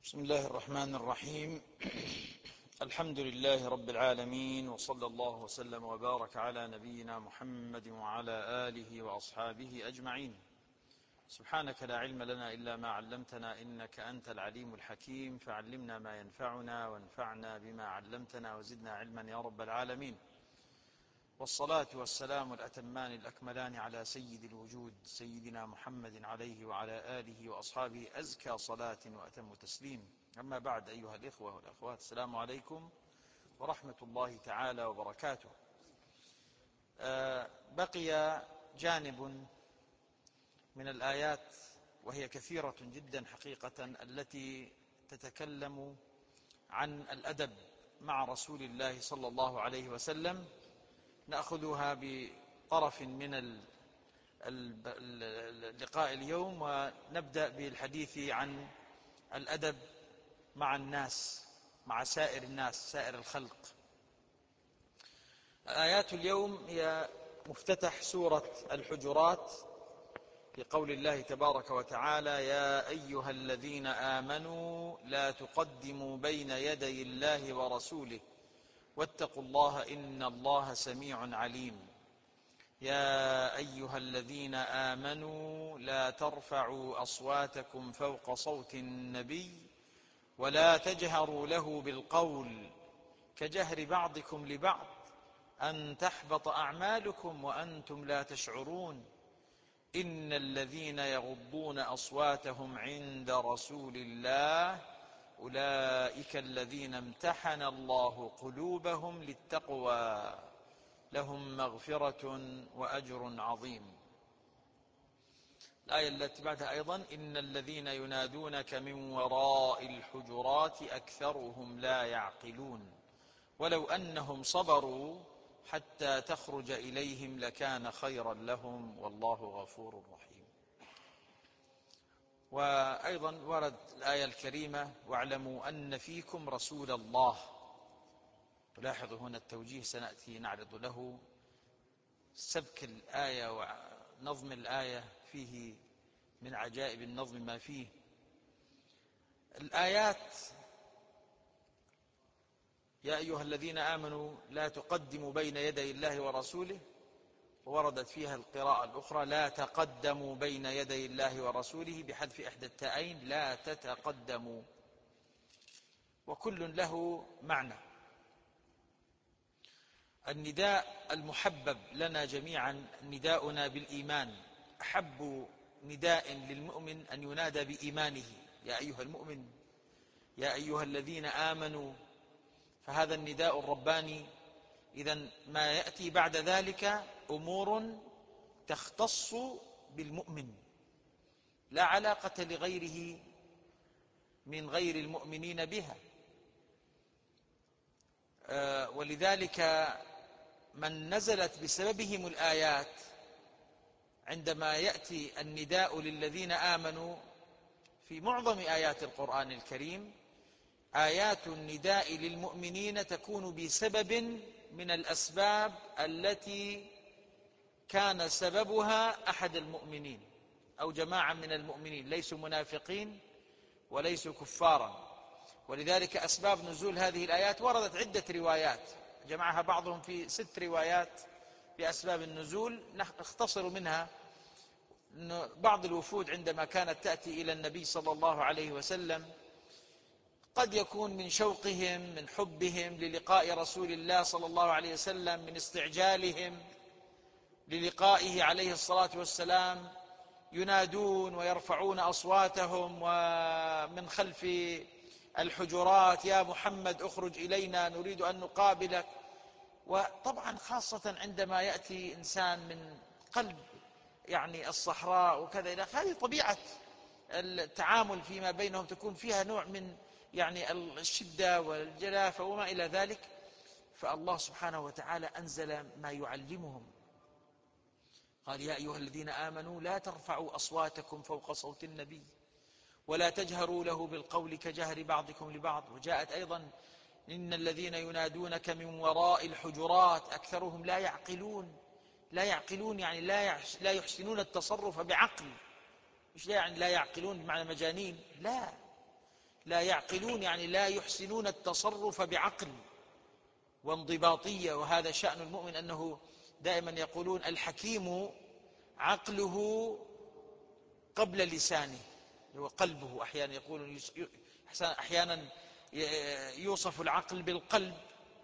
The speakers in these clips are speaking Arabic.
بسم الله الرحمن الرحيم. الحمد لله رب العالمين، وصلى الله وسلم وبارك على نبينا محمد وعلى آله وأصحابه أجمعين. سبحانك لا علم لنا إلا ما علمتنا، إنك أنت العليم الحكيم، فعلمنا ما ينفعنا وانفعنا بما علمتنا وزدنا علما يا رب العالمين. والصلاة والسلام الأتمان الأكملان على سيد الوجود سيدنا محمد عليه وعلى آله وأصحابه أزكى صلاة وأتم تسليم. أما بعد، أيها الإخوة والأخوات، السلام عليكم ورحمة الله تعالى وبركاته. بقي جانب من الآيات، وهي كثيرة جدا حقيقة، التي تتكلم عن الأدب مع رسول الله صلى الله عليه وسلم. نأخذها بطرف من اللقاء اليوم، ونبدأ بالحديث عن الأدب مع الناس، مع سائر الناس، سائر الخلق. آيات اليوم هي مفتتح سورة الحجرات بقول الله تبارك وتعالى: يا أيها الذين آمنوا لا تقدموا بين يدي الله ورسوله واتقوا الله إن الله سميع عليم. يا أيها الذين آمنوا لا ترفعوا أصواتكم فوق صوت النبي ولا تجهروا له بالقول كجهر بعضكم لبعض أن تحبط أعمالكم وأنتم لا تشعرون. إن الذين يغضون أصواتهم عند رسول الله أولئك الذين امتحن الله قلوبهم للتقوى لهم مغفرة وأجر عظيم. الآية التي بعدها أيضا: إن الذين ينادونك من وراء الحجرات أكثرهم لا يعقلون ولو أنهم صبروا حتى تخرج إليهم لكان خيرا لهم والله غفور رحيم. وأيضا ورد الآية الكريمة: واعلموا أن فيكم رسول الله. تلاحظوا هنا التوجيه، سنأتي نعرض له. سبك الآية ونظم الآية فيه من عجائب النظم ما فيه. الآيات: يا أيها الذين آمنوا لا تقدموا بين يدي الله ورسوله، ووردت فيها القراءة الأخرى: لا تقدموا بين يدي الله ورسوله بحذف إحدى التاءين، لا تتقدموا، وكل له معنى. النداء المحبب لنا جميعا نداؤنا بالإيمان. أحب نداء للمؤمن أن ينادى بإيمانه: يا أيها المؤمن، يا أيها الذين آمنوا. فهذا النداء الرباني. إذن ما يأتي بعد ذلك أمور تختص بالمؤمن، لا علاقة لغيره من غير المؤمنين بها. ولذلك من نزلت بسببهم الآيات، عندما يأتي النداء للذين آمنوا في معظم آيات القرآن الكريم، آيات النداء للمؤمنين تكون بسبب من الأسباب التي كان سببها أحد المؤمنين أو جماعة من المؤمنين، ليسوا منافقين وليسوا كفارا. ولذلك أسباب نزول هذه الآيات وردت عدة روايات، جمعها بعضهم في 6 روايات بأسباب النزول. نختصر منها أن بعض الوفود عندما كانت تأتي إلى النبي صلى الله عليه وسلم، قد يكون من شوقهم، من حبهم للقاء رسول الله صلى الله عليه وسلم، من استعجالهم للقائه عليه الصلاة والسلام، ينادون ويرفعون أصواتهم ومن خلف الحجرات: يا محمد اخرج إلينا نريد أن نقابلك. وطبعا خاصة عندما يأتي إنسان من قلب الصحراء وكذا إلى هذه طبيعة التعامل فيما بينهم، تكون فيها نوع من الشدة والجلافة وما إلى ذلك. فالله سبحانه وتعالى أنزل ما يعلمهم، قال: يا أيها الذين آمنوا لا ترفعوا أصواتكم فوق صوت النبي ولا تجهروا له بالقول كجهر بعضكم لبعض. وجاءت أيضا: إن الذين ينادونك من وراء الحجرات أكثرهم لا يعقلون. لا يعقلون يعني لا يحسنون التصرف بعقل. مش لا يعقلون بمعنى مجانين، لا، لا يعقلون يعني لا يحسنون التصرف بعقل وانضباطية. وهذا شأن المؤمن، أنه دائما يقولون الحكيم عقله قبل لسانه، هو قلبه. أحيانا يقولون أحيانا يوصف العقل بالقلب،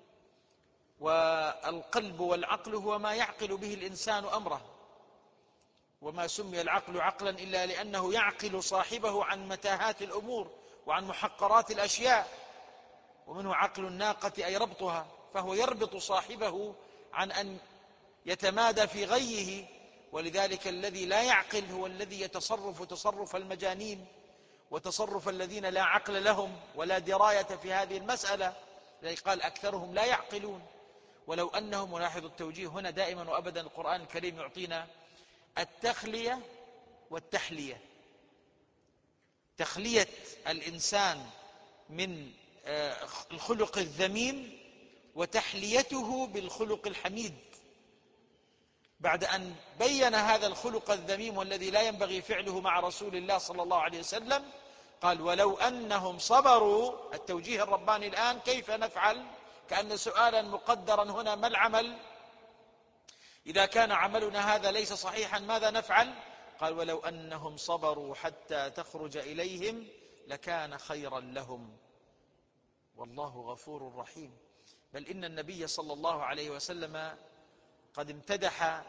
والقلب والعقل هو ما يعقل به الإنسان أمره. وما سمي العقل عقلا إلا لأنه يعقل صاحبه عن متاهات الأمور وعن محقرات الأشياء، ومنه عقل الناقة أي ربطها، فهو يربط صاحبه عن أن يتمادى في غيه. ولذلك الذي لا يعقل هو الذي يتصرف تصرف المجانين وتصرف الذين لا عقل لهم ولا دراية في هذه المسألة. لذلك قال أكثرهم لا يعقلون. ولو أنهم، ولاحظ التوجيه هنا دائما وأبدا القرآن الكريم يعطينا التخلية والتحلية، تخلية الإنسان من الخلق الذميم وتحليته بالخلق الحميد. بعد أن بين هذا الخلق الذميم والذي لا ينبغي فعله مع رسول الله صلى الله عليه وسلم، قال ولو أنهم صبروا. التوجيه الرباني الآن كيف نفعل؟ كأن سؤالا مقدرا هنا: ما العمل إذا كان عملنا هذا ليس صحيحا؟ ماذا نفعل؟ قال ولو أنهم صبروا حتى تخرج إليهم لكان خيرا لهم والله غفور رحيم. بل إن النبي صلى الله عليه وسلم قد امتدح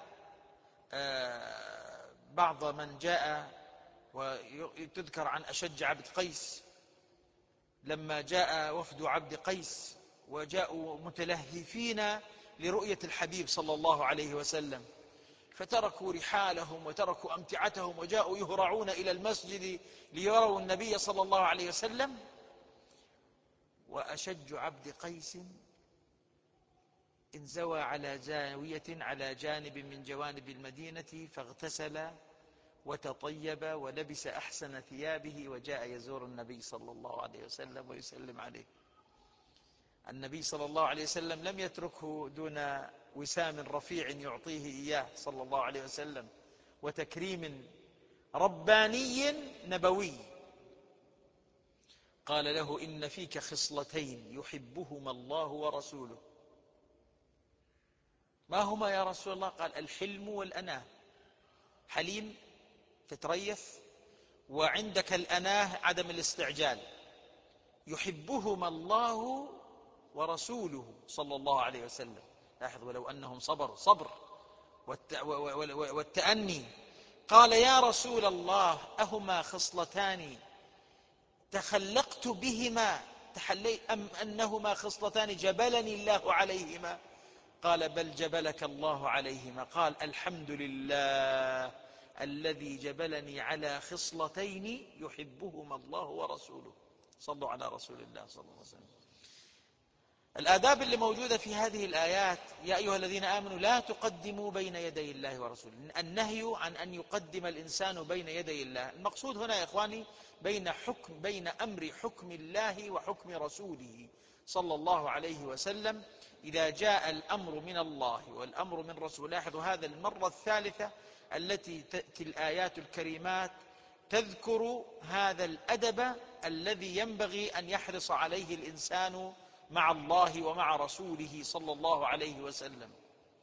بعض من جاء، وتذكر عن أشج عبد قيس لما جاء وفد عبد قيس وجاءوا متلهفين لرؤية الحبيب صلى الله عليه وسلم، فتركوا رحالهم وتركوا أمتعتهم وجاءوا يهرعون إلى المسجد ليروا النبي صلى الله عليه وسلم. وأشج عبد قيس انزوى على زاوية على جانب من جوانب المدينة فاغتسل وتطيب ولبس أحسن ثيابه وجاء يزور النبي صلى الله عليه وسلم ويسلم عليه. النبي صلى الله عليه وسلم لم يتركه دون وسام رفيع يعطيه إياه صلى الله عليه وسلم، وتكريم رباني نبوي. قال له: إن فيك خصلتين يحبهما الله ورسوله. ما هما يا رسول الله؟ قال: الحلم والأناه. حليم تتريث، وعندك الأناه عدم الاستعجال. يحبهما الله ورسوله صلى الله عليه وسلم. لاحظ: ولو أنهم صبروا، صبر والتأني. قال: يا رسول الله أهما خصلتان تخلقت بهما أم أنهما خصلتان جبلني الله عليهما؟ قال: بل جبلك الله عليهما. قال: الحمد لله الذي جبلني على خصلتين يحبهما الله ورسوله. صلوا على رسول الله صلى الله عليه وسلم. الآداب اللي موجودة في هذه الآيات: يا أيها الذين آمنوا لا تقدموا بين يدي الله ورسوله. النهي عن أن يقدم الإنسان بين يدي الله. المقصود هنا يا إخواني بين أمر حكم الله وحكم رسوله صلى الله عليه وسلم. إذا جاء الأمر من الله والأمر من رسوله، لاحظوا هذا المرة الثالثة التي تأتي الآيات الكريمات تذكر هذا الأدب الذي ينبغي أن يحرص عليه الإنسان مع الله ومع رسوله صلى الله عليه وسلم.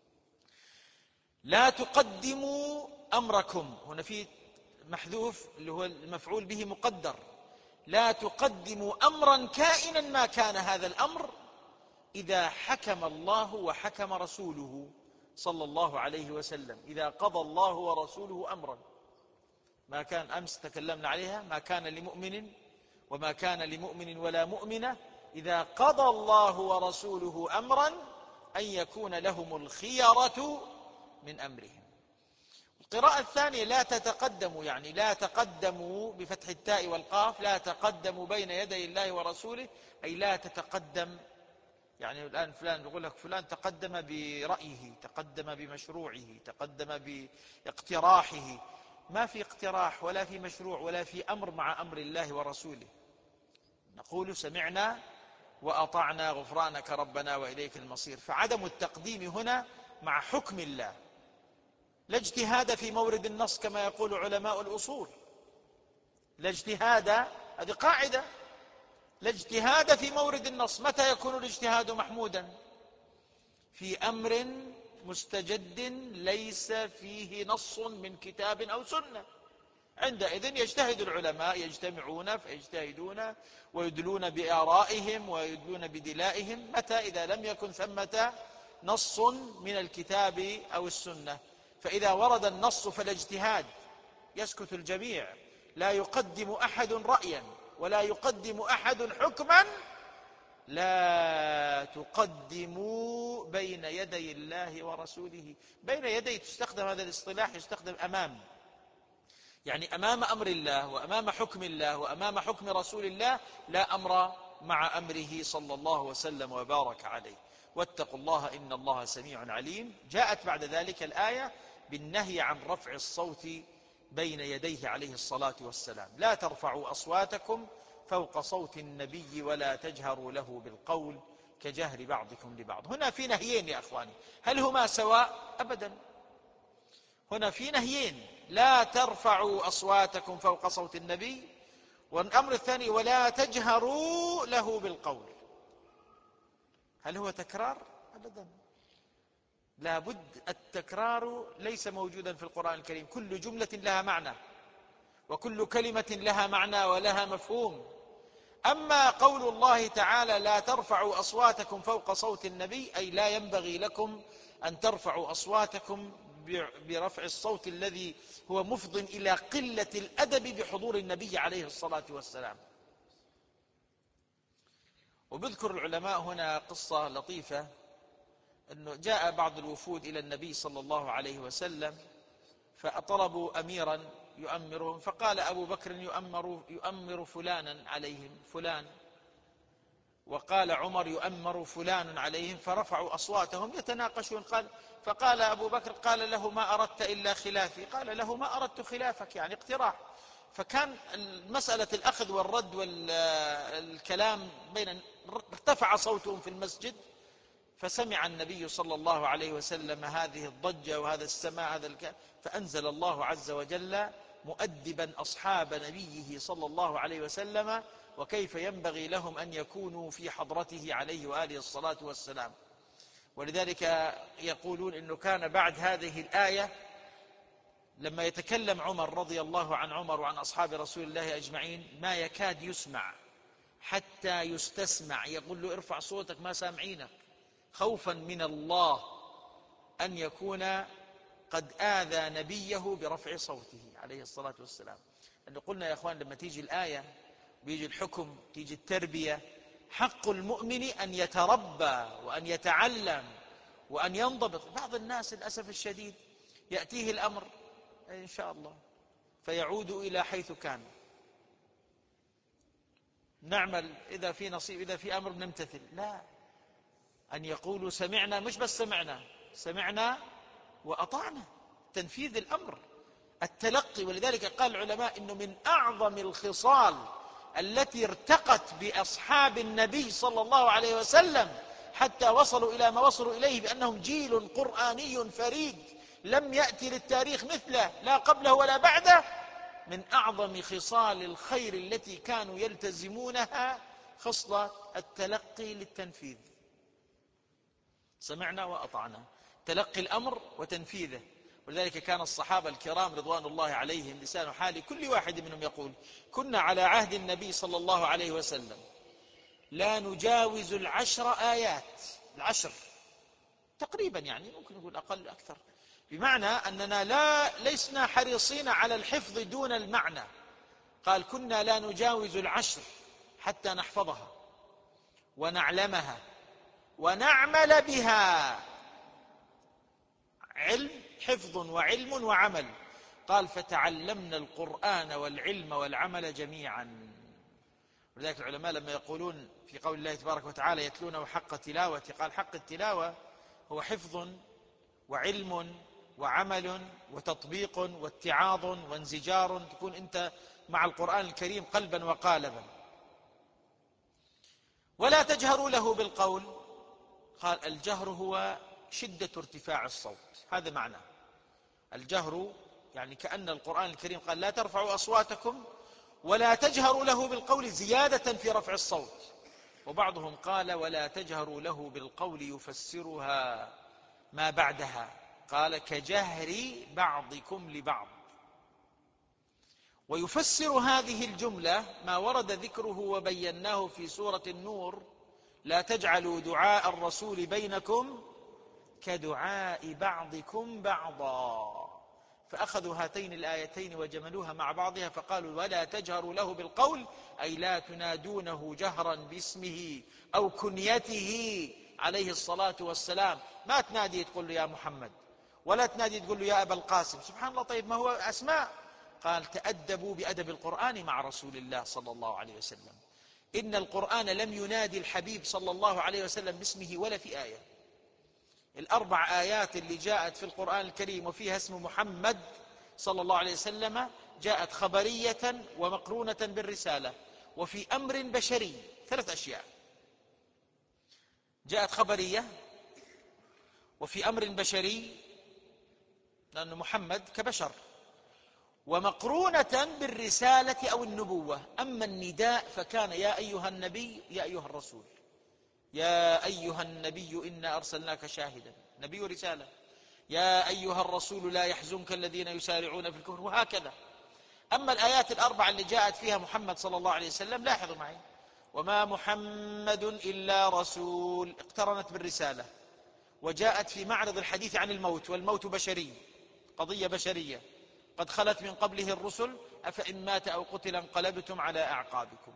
لا تقدموا أمركم، هنا في محذوف اللي هو المفعول به مقدر. لا تقدموا أمرا كائنا ما كان هذا الأمر إذا حكم الله وحكم رسوله صلى الله عليه وسلم. إذا قضى الله ورسوله أمرا، ما كان أمس تكلمنا عليها: ما كان لمؤمن وما كان لمؤمن ولا مؤمنة إذا قضى الله ورسوله أمرا أن يكون لهم الخيرة من أمرهم. القراءة الثانية: لا تتقدموا، يعني لا تقدموا بفتح التاء والقاف، لا تقدموا بين يدي الله ورسوله، أي لا تتقدم. يعني الآن فلان يقول لك فلان تقدم برأيه، تقدم بمشروعه، تقدم باقتراحه. ما في اقتراح ولا في مشروع ولا في أمر مع أمر الله ورسوله. نقول سمعنا وأطعنا غفرانك ربنا وإليك المصير. فعدم التقديم هنا مع حكم الله. لا اجتهاد في مورد النص كما يقول علماء الأصول. لا اجتهاد، هذه قاعدة. لا اجتهاد في مورد النص. متى يكون الاجتهاد محمودا؟ في أمر مستجد ليس فيه نص من كتاب أو سنة، عندئذ يجتهد العلماء، يجتمعون فيجتهدون ويدلون بآرائهم ويدلون بدلائهم. متى؟ إذا لم يكن ثمة نص من الكتاب أو السنة. فإذا ورد النص فلا اجتهاد، يسكت الجميع، لا يقدم أحد رأيا ولا يقدم أحد حكما. لا تقدموا بين يدي الله ورسوله. بين يدي تستخدم هذا الاصطلاح، يستخدم أمام، يعني أمام أمر الله وأمام حكم الله وأمام حكم رسول الله، لا أمر مع أمره صلى الله وسلم وبارك عليه. واتقوا الله إن الله سميع عليم. جاءت بعد ذلك الآية بالنهي عن رفع الصوت بين يديه عليه الصلاة والسلام. لا ترفعوا أصواتكم فوق صوت النبي ولا تجهروا له بالقول كجهر بعضكم لبعض. هنا في نهيين يا أخواني، هل هما سواء؟ أبدا، هنا في نهيين: لا ترفعوا أصواتكم فوق صوت النبي، والأمر الثاني ولا تجهروا له بالقول. هل هو تكرار؟ أبدا، لابد. التكرار ليس موجودا في القرآن الكريم. كل جملة لها معنى وكل كلمة لها معنى ولها مفهوم. أما قول الله تعالى لا ترفعوا أصواتكم فوق صوت النبي، أي لا ينبغي لكم أن ترفعوا أصواتكم برفع الصوت الذي هو مفض إلى قلة الأدب بحضور النبي عليه الصلاة والسلام. وبذكر العلماء هنا قصة لطيفة، أنه جاء بعض الوفود إلى النبي صلى الله عليه وسلم فطلبوا أميرا يؤمرهم، فقال أبو بكر يؤمر فلانا عليهم فلان، وقال عمر يؤمر فلان عليهم، فرفعوا أصواتهم يتناقشون. فقال أبو بكر قال له ما أردت إلا خلافي، قال له ما أردت خلافك، يعني اقتراح. فكان مسألة الأخذ والرد والكلام بين، ارتفع صوتهم في المسجد، فسمع النبي صلى الله عليه وسلم هذه الضجة وهذا السماع فأنزل الله عز وجل مؤدبا أصحاب نبيه صلى الله عليه وسلم وكيف ينبغي لهم أن يكونوا في حضرته عليه وآله الصلاة والسلام. ولذلك يقولون إنه كان بعد هذه الآية لما يتكلم عمر رضي الله عن عمر وعن أصحاب رسول الله أجمعين ما يكاد يسمع حتى يستسمع، يقول له ارفع صوتك ما سامعينك، خوفا من الله أن يكون قد آذى نبيه برفع صوته عليه الصلاة والسلام. لأنه قلنا يا أخوان لما تيجي الآية ويجي الحكم تيجي التربية، حق المؤمن أن يتربى وأن يتعلم وأن ينضبط. بعض الناس للأسف الشديد يأتيه الأمر إن شاء الله فيعود إلى حيث كان، نعمل إذا في نصيب، إذا في أمر نمتثل. لا، أن يقولوا سمعنا، مش بس سمعنا وأطعنا، تنفيذ الأمر، التلقي. ولذلك قال العلماء إنه من أعظم الخصال التي ارتقت بأصحاب النبي صلى الله عليه وسلم حتى وصلوا إلى ما وصلوا إليه، بأنهم جيل قرآني فريد لم يأتي للتاريخ مثله لا قبله ولا بعده. من أعظم خصال الخير التي كانوا يلتزمونها خصلة التلقي للتنفيذ. سمعنا وأطعنا، تلقي الأمر وتنفيذه. ولذلك كان الصحابة الكرام رضوان الله عليهم لسان حال كل واحد منهم يقول كنا على عهد النبي صلى الله عليه وسلم لا نجاوز 10 آيات، 10 تقريبا، يعني ممكن نقول أقل أكثر، بمعنى أننا لسنا حريصين على الحفظ دون المعنى. قال كنا لا نجاوز 10 حتى نحفظها ونعلمها ونعمل بها، علم، حفظ وعلم وعمل. قال فتعلمنا القرآن والعلم والعمل جميعا. ولذلك العلماء لما يقولون في قول الله تبارك وتعالى يتلونه حق تلاوته، قال حق التلاوة هو حفظ وعلم وعمل وتطبيق واتعاظ وانزجار، تكون أنت مع القرآن الكريم قلبا وقالبا. ولا تجهروا له بالقول، قال الجهر هو شدة ارتفاع الصوت، هذا معنى الجهر، يعني كأن القرآن الكريم قال لا ترفعوا أصواتكم، ولا تجهروا له بالقول زيادة في رفع الصوت. وبعضهم قال ولا تجهروا له بالقول يفسرها ما بعدها، قال كجهر بعضكم لبعض. ويفسر هذه الجملة ما ورد ذكره وبيناه في سورة النور: لا تجعلوا دعاء الرسول بينكم كدعاء بعضكم بعضا. فأخذوا هاتين الآيتين وجملوها مع بعضها فقالوا ولا تجهروا له بالقول، أي لا تنادونه جهرا باسمه أو كنيته عليه الصلاة والسلام. ما تنادي تقول له يا محمد، ولا تنادي تقول له يا أبا القاسم. سبحان الله، طيب ما هو أسماء. قال تأدبوا بأدب القرآن مع رسول الله صلى الله عليه وسلم. إن القرآن لم ينادي الحبيب صلى الله عليه وسلم باسمه ولا في آية. الأربع آيات اللي جاءت في القرآن الكريم وفيها اسم محمد صلى الله عليه وسلم جاءت خبرية ومقرونة بالرسالة وفي أمر بشري. 3 أشياء: جاءت خبرية، وفي أمر بشري لأن محمد كبشر، ومقرونة بالرسالة أو النبوة. أما النداء فكان يا أيها النبي يا أيها الرسول. يا أيها النبي إنا أرسلناك شاهدا، نبي رسالة. يا أيها الرسول لا يحزنك الذين يسارعون في الكفر، وهكذا. أما الآيات الأربع اللي جاءت فيها محمد صلى الله عليه وسلم، لاحظوا معي: وما محمد إلا رسول، اقترنت بالرسالة وجاءت في معرض الحديث عن الموت، والموت بشري، قضية بشرية. قد خلت من قبله الرسل أفإن مات أو قتل انقلبتم على أعقابكم.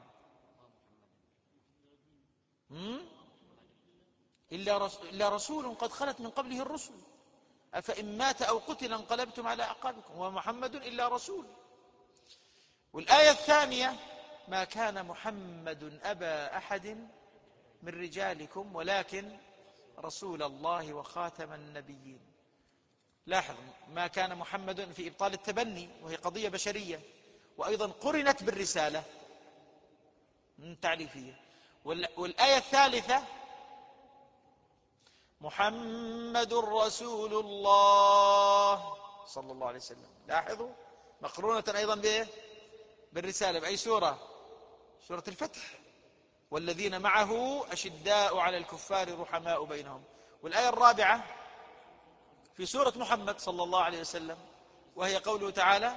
إلا رسول قد خلت من قبله الرسل أفإن مات أو قتل انقلبتم على أعقابكم ومحمد إلا رسول. والآية الثانية: ما كان محمد أبا أحد من رجالكم ولكن رسول الله وخاتم النبيين. لاحظ، ما كان محمد في إبطال التبني وهي قضية بشرية، وأيضا قرنت بالرسالة تعريفية. والآية الثالثة: محمد رسول الله صلى الله عليه وسلم. لاحظوا، مقرونة أيضا بإيه؟ بالرسالة. بأي سورة؟ سورة الفتح: والذين معه أشداء على الكفار رحماء بينهم. والآية الرابعة في سورة محمد صلى الله عليه وسلم، وهي قوله تعالى: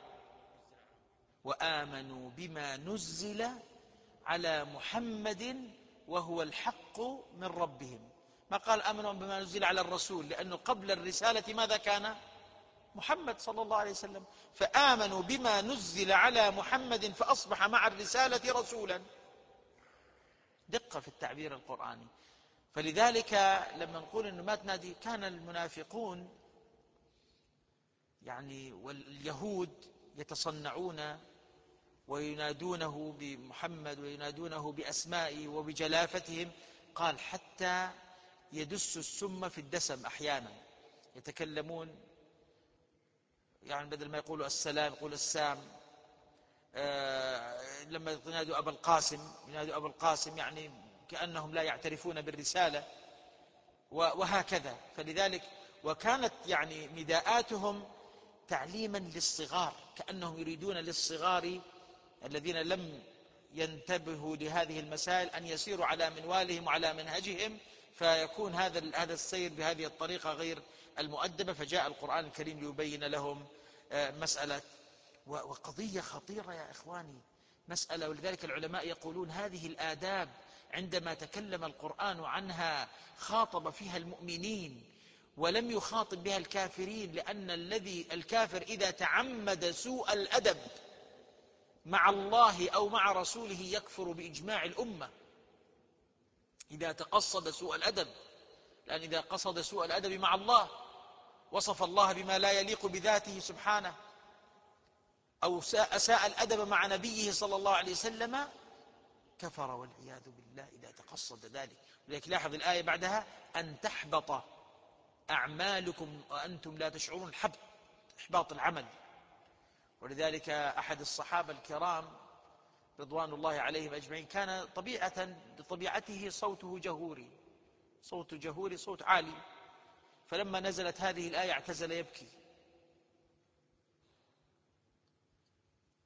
وآمنوا بما نزل على محمد وهو الحق من ربهم. ما قال آمنوا بما نزل على الرسول، لأنه قبل الرسالة ماذا كان؟ محمد صلى الله عليه وسلم. فآمنوا بما نزل على محمد فأصبح مع الرسالة رسولا. دقة في التعبير القرآني. فلذلك لما نقول أنه ما تنادي، كان المنافقون واليهود يتصنعون وينادونه بمحمد وينادونه بأسمائه وبجلافتهم. قال حتى يدس السم في الدسم. أحيانا يتكلمون بدل ما يقولوا السلام يقول السام. لما ينادوا أبا القاسم ينادوا أبا القاسم، كأنهم لا يعترفون بالرسالة، وهكذا. فلذلك وكانت نداءاتهم تعليما للصغار، كأنهم يريدون للصغار الذين لم ينتبهوا لهذه المسائل أن يسيروا على منوالهم وعلى منهجهم، فيكون هذا السير بهذه الطريقة غير المؤدبة. فجاء القرآن الكريم ليبين لهم مسألة، وقضية خطيرة يا إخواني، مسألة. ولذلك العلماء يقولون هذه الآداب عندما تكلم القرآن عنها خاطب فيها المؤمنين ولم يخاطب بها الكافرين، لأن الكافر إذا تعمد سوء الأدب مع الله أو مع رسوله يكفر بإجماع الأمة إذا تقصد سوء الأدب. لأن إذا قصد سوء الأدب مع الله وصف الله بما لا يليق بذاته سبحانه، أو أساء الأدب مع نبيه صلى الله عليه وسلم، كفر والعياذ بالله إذا تقصد ذلك. ولذلك لاحظ الآية بعدها: أن تحبط أعمالكم وأنتم لا تشعرون. إحباط العمل. ولذلك أحد الصحابة الكرام رضوان الله عليهم أجمعين كان بطبيعته صوته جهوري، صوت جهوري، صوت عالي. فلما نزلت هذه الآية اعتزل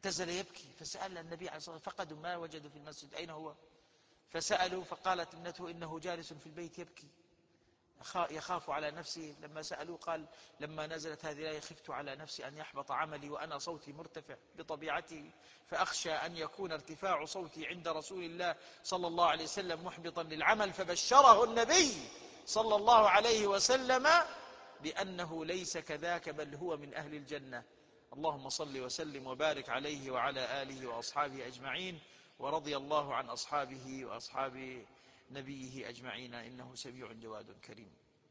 اعتزل يبكي، فسأل النبي عليه الصلاة والسلام، فقدوا ما وجدوا في المسجد، أين هو؟ فسألوا فقالت ابنته إنه جالس في البيت يبكي يخاف على نفسه. لما سألوه قال لما نزلت هذه الآية خفت على نفسي أن يحبط عملي وأنا صوتي مرتفع بطبيعتي، فأخشى أن يكون ارتفاع صوتي عند رسول الله صلى الله عليه وسلم محبطا للعمل. فبشره النبي صلى الله عليه وسلم بأنه ليس كذاك بل هو من أهل الجنة. اللهم صل وسلم وبارك عليه وعلى آله وأصحابه أجمعين، ورضي الله عن أصحابه وأصحاب نبيه أجمعين، إنه سميع جواد كريم.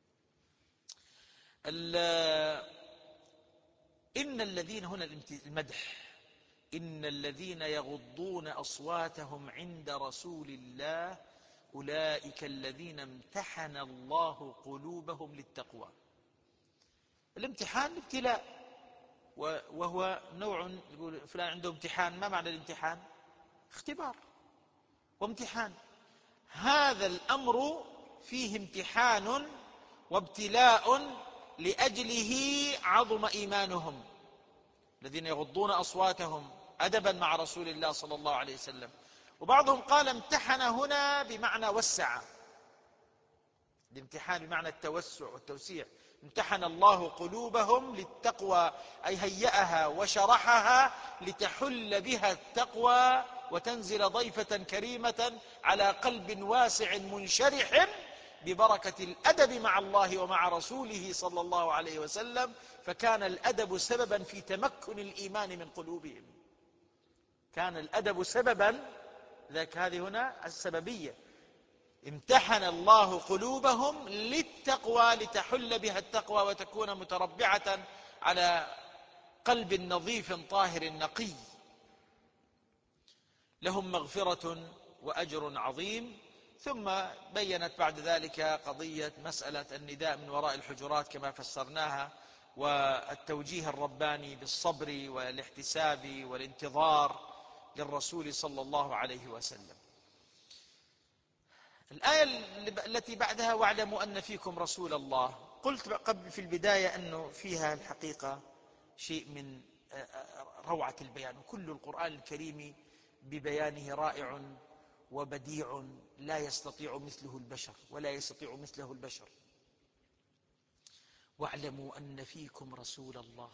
إن الذين، هنا المدح، إن الذين يغضون أصواتهم عند رسول الله أولئك الذين امتحن الله قلوبهم للتقوى. الامتحان ابتلاء، وهو نوع، يقول فلان عنده امتحان. ما معنى الامتحان؟ اختبار وامتحان. هذا الأمر فيه امتحان وابتلاء، لأجله عظم إيمانهم. الذين يغضون أصواتهم أدبا مع رسول الله صلى الله عليه وسلم. وبعضهم قال امتحن هنا بمعنى وسع، الامتحان بمعنى التوسع والتوسيع. امتحن الله قلوبهم للتقوى، أي هيأها وشرحها لتحل بها التقوى وتنزل ضيفة كريمة على قلب واسع منشرح ببركة الأدب مع الله ومع رسوله صلى الله عليه وسلم. فكان الأدب سببا في تمكن الإيمان من قلوبهم، كان الأدب سببا، ذاك هذه هنا السببية. امتحن الله قلوبهم للتقوى لتحل بها التقوى وتكون متربعة على قلب نظيف طاهر نقي. لهم مغفرة وأجر عظيم. ثم بينت بعد ذلك قضية مسألة النداء من وراء الحجرات كما فسرناها، والتوجيه الرباني بالصبر والاحتساب والانتظار للرسول صلى الله عليه وسلم. الآية التي بعدها واعلموا أن فيكم رسول الله، قلت قبل في البداية أنه فيها الحقيقة شيء من روعة البيان، وكل القرآن الكريم ببيانه رائع وبديع لا يستطيع مثله البشر ولا يستطيع مثله البشر. واعلموا أن فيكم رسول الله،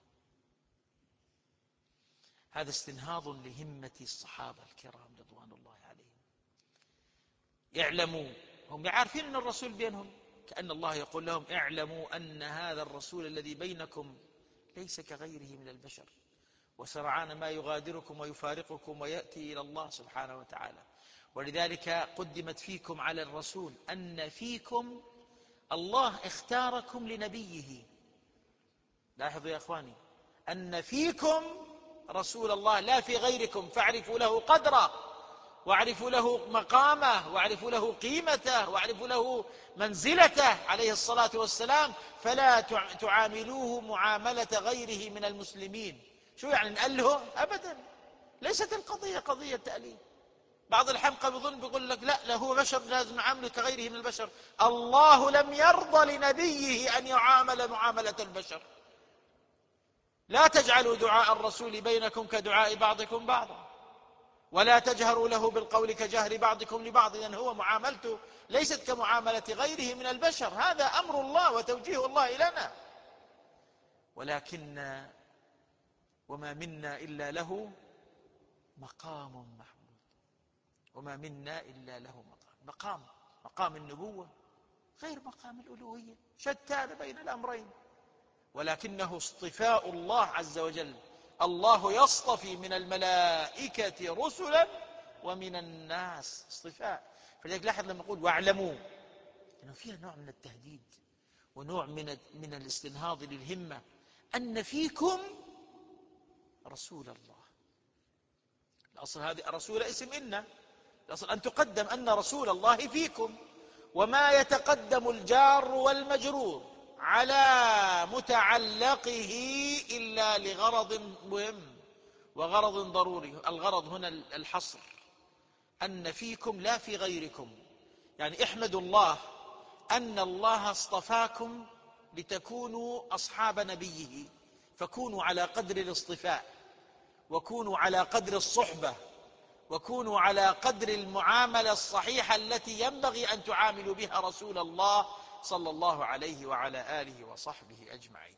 هذا استنهاض لهمة الصحابة الكرام رضوان الله عليهم. اعلموا، هم يعرفين أن الرسول بينهم، كأن الله يقول لهم اعلموا أن هذا الرسول الذي بينكم ليس كغيره من البشر، وسرعان ما يغادركم ويفارقكم ويأتي إلى الله سبحانه وتعالى. ولذلك قدمت فيكم على الرسول، أن فيكم الله اختاركم لنبيه. لاحظوا يا أخواني، أن فيكم رسول الله لا في غيركم، فاعرفوا له قدره واعرفوا له مقامه واعرفوا له قيمته واعرفوا له منزلته عليه الصلاة والسلام، فلا تعاملوه معاملة غيره من المسلمين. شو يعني نقله؟ أبدا، ليست القضية قضية تأليف. بعض الحمقى بيقول لك لا هو بشر لازم نعامله كغيره من البشر. الله لم يرضى لنبيه أن يعامل معاملة البشر. لا تجعلوا دعاء الرسول بينكم كدعاء بعضكم بعضا، ولا تجهروا له بالقول كجهر بعضكم لبعض، لأن هو معاملته ليست كمعاملة غيره من البشر. هذا أمر الله وتوجيه الله لنا. ولكن وما منا إلا له مقام محمود، وما منا إلا له مقام النبوة غير مقام الألوهية، شتان بين الأمرين. ولكنه اصطفاء الله عز وجل. الله يصطفي من الملائكة رسلا ومن الناس اصطفاء. فلذلك لاحظ لما يقول واعلموا، انه فيها نوع من التهديد ونوع من الاستنهاض للهمة، أن فيكم رسول الله. الأصل هذه رسول اسم إن، الأصل أن تقدم أن رسول الله فيكم، وما يتقدم الجار والمجرور على متعلقه إلا لغرض مهم وغرض ضروري. الغرض هنا الحصر، أن فيكم لا في غيركم. يعني احمدوا الله أن الله اصطفاكم لتكونوا أصحاب نبيه، فكونوا على قدر الاصطفاء. وكونوا على قدر الصحبة، وكونوا على قدر المعاملة الصحيحة التي ينبغي أن تعاملوا بها رسول الله صلى الله عليه وعلى آله وصحبه أجمعين.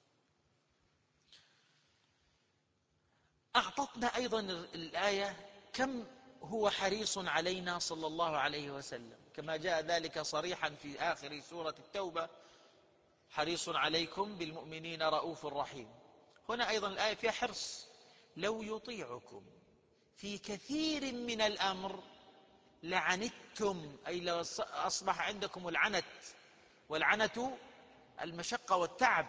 أعطتنا أيضا الآية كم هو حريص علينا صلى الله عليه وسلم، كما جاء ذلك صريحا في آخر سورة التوبة: حريص عليكم بالمؤمنين رؤوف رحيم. هنا أيضا الآية فيها حرص: لو يطيعكم في كثير من الأمر لعنتم، أي لو أصبح عندكم العنت، والعنة المشقة والتعب.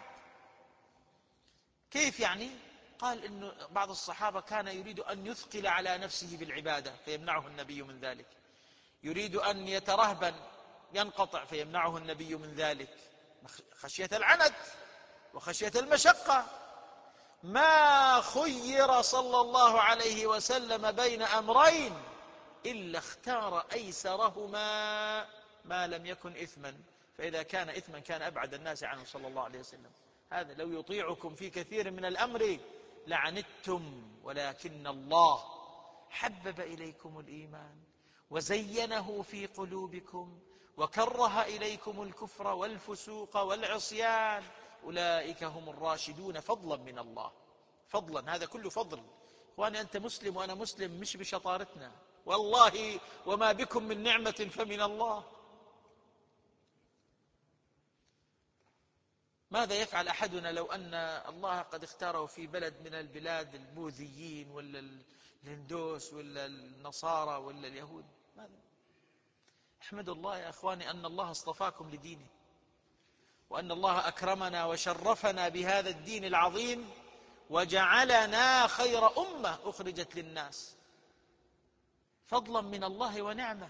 كيف يعني؟ قال إنه بعض الصحابة كان يريد أن يثقل على نفسه بالعبادة فيمنعه النبي من ذلك، يريد أن يترهبن ينقطع فيمنعه النبي من ذلك، خشية العنت وخشية المشقة. ما خير صلى الله عليه وسلم بين أمرين إلا اختار أيسرهما ما لم يكن إثما، فإذا كان إثما كان أبعد الناس عنه صلى الله عليه وسلم. هذا لو يطيعكم في كثير من الأمر لعنتم ولكن الله حبب إليكم الإيمان وزينه في قلوبكم وكره إليكم الكفر والفسوق والعصيان أولئك هم الراشدون فضلا من الله. فضلا، هذا كله فضل. وأنا أنت مسلم وأنا مسلم مش بشطارتنا، والله وما بكم من نعمة فمن الله. ماذا يفعل أحدنا لو أن الله قد اختاره في بلد من البلاد البوذيين ولا الهندوس ولا النصارى ولا اليهود؟ ماذا؟ احمدوا الله يا أخواني أن الله اصطفاكم لدينه، وأن الله أكرمنا وشرفنا بهذا الدين العظيم وجعلنا خير أمة أخرجت للناس، فضلا من الله ونعمة.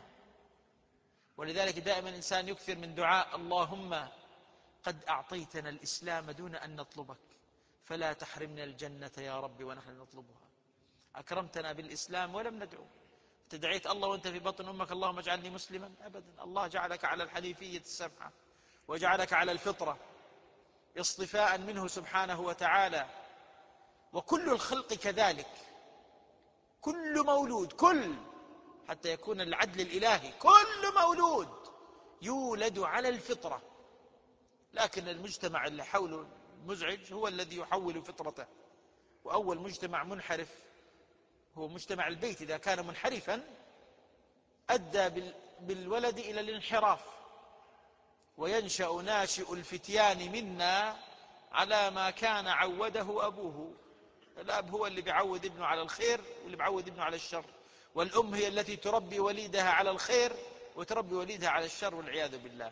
ولذلك دائما الإنسان يكثر من دعاء: اللهم قد أعطيتنا الإسلام دون أن نطلبك فلا تحرمنا الجنة يا رب ونحن نطلبها. أكرمتنا بالإسلام ولم ندعو. تدعيت الله وأنت في بطن أمك اللهم اجعلني مسلما؟ أبدا، الله جعلك على الحنيفية السمحة وجعلك على الفطرة اصطفاء منه سبحانه وتعالى. وكل الخلق كذلك، كل مولود، حتى يكون العدل الإلهي، كل مولود يولد على الفطرة، لكن المجتمع اللي حوله مزعج هو الذي يحول فطرته. وأول مجتمع منحرف هو مجتمع البيت، إذا كان منحرفا أدى بالولد إلى الانحراف، وينشأ ناشئ الفتيان منا على ما كان عوده أبوه. الأب هو اللي بيعود ابنه على الخير واللي بيعود ابنه على الشر، والأم هي التي تربي وليدها على الخير وتربي وليدها على الشر والعياذ بالله.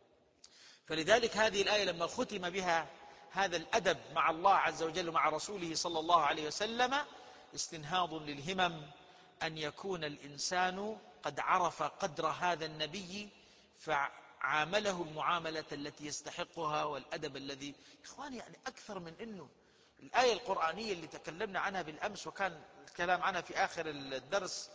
فلذلك هذه الآية لما ختم بها هذا الأدب مع الله عز وجل ومع رسوله صلى الله عليه وسلم استنهاض للهمم أن يكون الإنسان قد عرف قدر هذا النبي فعامله المعاملة التي يستحقها والأدب الذي إخواني يعني أكثر من أنه الآية القرآنية اللي تكلمنا عنها بالأمس وكان الكلام عنها في آخر الدرس: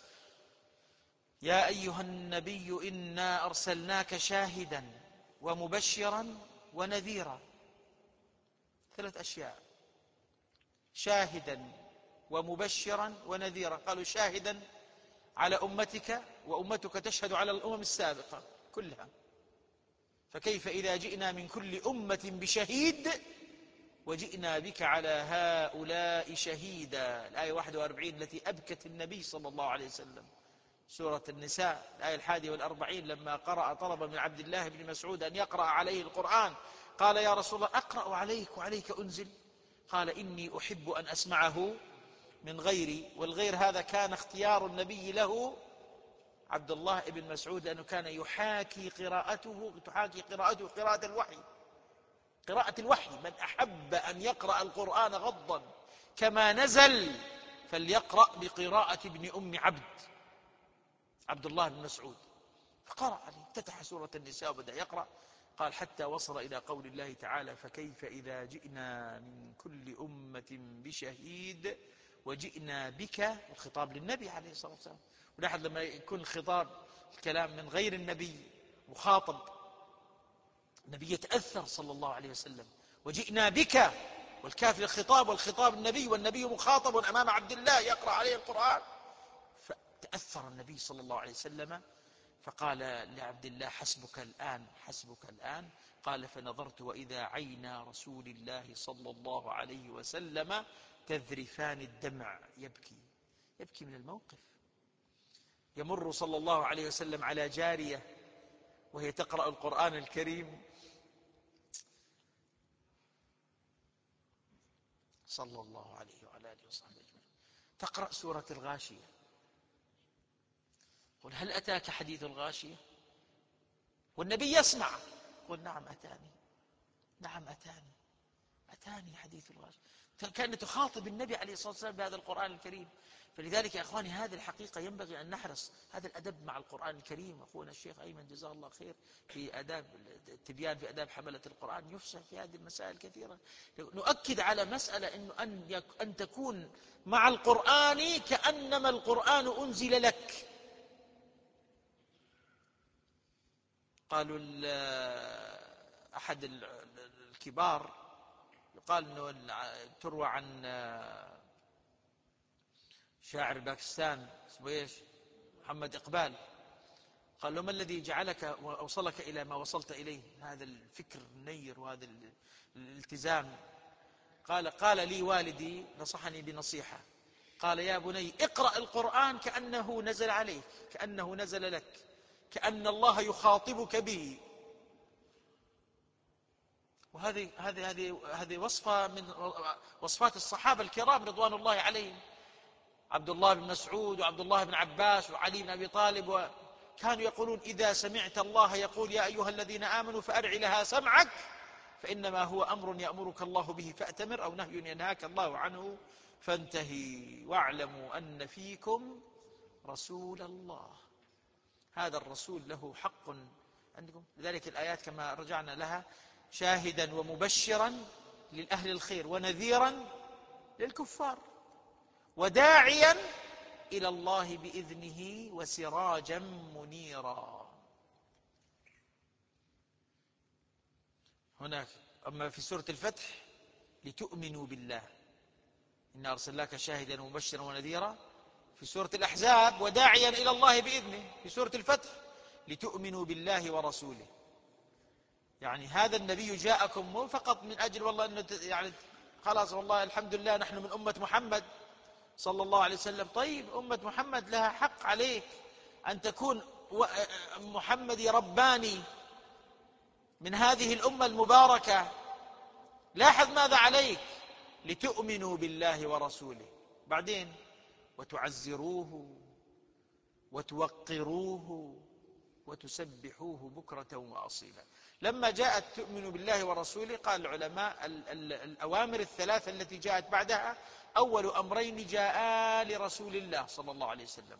يا أيها النبي إنا أرسلناك شاهدا ومبشرا ونذيرا. 3 أشياء: شاهدا ومبشرا ونذيرا. قالوا شاهدا على أمتك وأمتك تشهد على الأمم السابقة كلها، فكيف إذا جئنا من كل أمة بشهيد وجئنا بك على هؤلاء شهيدا. الآية 41 التي أبكت النبي صلى الله عليه وسلم، سورة النساء الآية 41 لما قرأ طلب من عبد الله بن مسعود أن يقرأ عليه القرآن قال: يا رسول الله أقرأ عليك وعليك أنزل؟ قال: إني أحب أن أسمعه من غيري. والغير هذا كان اختيار النبي له عبد الله بن مسعود، لأنه كان تحاكي قراءته قراءة الوحي، قراءة الوحي. من أحب أن يقرأ القرآن غضا كما نزل فليقرأ بقراءة ابن أم عبد الله بن مسعود. فقرأ عليه، افتتح سورة النساء وبدأ يقرأ. قال: حتى وصل إلى قول الله تعالى: فكيف إذا جئنا من كل أمة بشهيد وجئنا بك. الخطاب للنبي عليه الصلاة والسلام. ولاحظ لما يكون الخطاب الكلام من غير النبي مخاطب، النبي يتأثر صلى الله عليه وسلم. وجئنا بك والكاف للخطاب، والخطاب النبي، والنبي مخاطب أمام عبد الله يقرأ عليه القرآن. فتأثر النبي صلى الله عليه وسلم فقال لعبد الله: حسبك الآن، حسبك الآن. قال: فنظرت وإذا عينا رسول الله صلى الله عليه وسلم تذرفان الدمع، يبكي من الموقف. يمر صلى الله عليه وسلم على جارية وهي تقرأ القرآن الكريم، صلى الله عليه وعلى آله وصحبه أجمعين، تقرأ سورة الغاشية. قل: هل أتاك حديث الغاشية؟ والنبي يسمع. قل: نعم أتاني، نعم أتاني حديث الغاشية. كانت تخاطب النبي عليه الصلاة والسلام بهذا القرآن الكريم. فلذلك يا أخواني، هذه الحقيقة ينبغي أن نحرص هذا الأدب مع القرآن الكريم. أخونا الشيخ أيمن جزاه الله خير في آداب التبيان في آداب حملة القرآن يفصح في هذه المسائل كثيرا. نؤكد على مسألة أن تكون مع القرآن كأنما القرآن أنزل لك. قالوا أحد الكبار يقال أنه تروى عن شاعر باكستان اسمه ايش، محمد إقبال، قال له: ما الذي جعلك وأوصلك إلى ما وصلت إليه، هذا الفكر النير وهذا الالتزام؟ قال لي والدي، نصحني بنصيحة، قال: يا بني، اقرأ القرآن كأنه نزل عليك، كأنه نزل لك، كأن الله يخاطبك به. وهذه وصفة من وصفات الصحابة الكرام رضوان الله عليهم. عبد الله بن مسعود وعبد الله بن عباس وعلي بن أبي طالب كانوا يقولون: إذا سمعت الله يقول يا أيها الذين آمنوا فأرع لها سمعك، فإنما هو أمر يأمرك الله به فأتمر، أو نهي ينهاك الله عنه فانتهي، واعلموا أن فيكم رسول الله. هذا الرسول له حق عندكم. لذلك الآيات كما رجعنا لها: شاهدا ومبشرا للأهل الخير، ونذيرا للكفار، وداعيا إلى الله بإذنه، وسراجا منيرا. هناك. أما في سورة الفتح: لتؤمنوا بالله، إنا أرسلناك شاهدا ومبشرا ونذيرا. في سورة الأحزاب: وداعيا إلى الله بإذنه. في سورة الفتح: لتؤمنوا بالله ورسوله. يعني هذا النبي جاءكم مو فقط من أجل والله أنه يعني خلاص والله الحمد لله نحن من أمة محمد صلى الله عليه وسلم. طيب، أمة محمد لها حق عليك أن تكون محمد رباني من هذه الأمة المباركة. لاحظ ماذا عليك: لتؤمنوا بالله ورسوله، بعدين وتعزروه وتوقروه وتسبحوه بكرة وأصيلا. لما جاءت تؤمنوا بالله ورسوله، قال العلماء الأوامر الثلاثة التي جاءت بعدها أول أمرين جاء لرسول الله صلى الله عليه وسلم: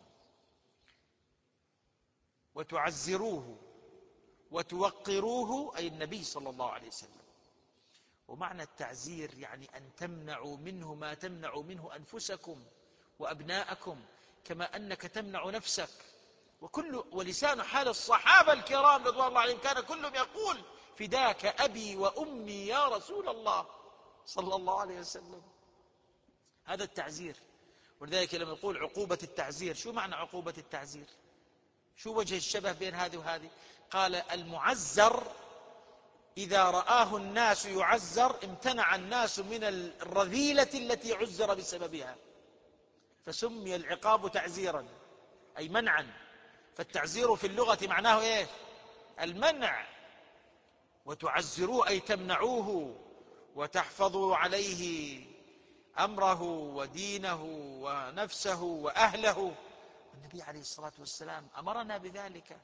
وتعزروه وتوقروه، أي النبي صلى الله عليه وسلم. ومعنى التعزير يعني أن تمنعوا منه ما تمنع منه أنفسكم وأبناءكم، كما أنك تمنع نفسك. ولسان حال الصحابة الكرام رضوان الله عليهم كان كلهم يقول: فداك أبي وأمي يا رسول الله صلى الله عليه وسلم. هذا التعزير. ولذلك لما نقول عقوبة التعزير، شو معنى عقوبة التعزير؟ شو وجه الشبه بين هذه وهذه؟ قال: المعزر إذا رآه الناس يعزر امتنع الناس من الرذيلة التي عزر بسببها، فسمي العقاب تعزيرا، أي منعا. فالتعزير في اللغة معناه إيه؟ المنع. وتعزروه أي تمنعوه وتحفظوا عليه أمره ودينه ونفسه وأهله. النبي عليه الصلاة والسلام أمرنا بذلك،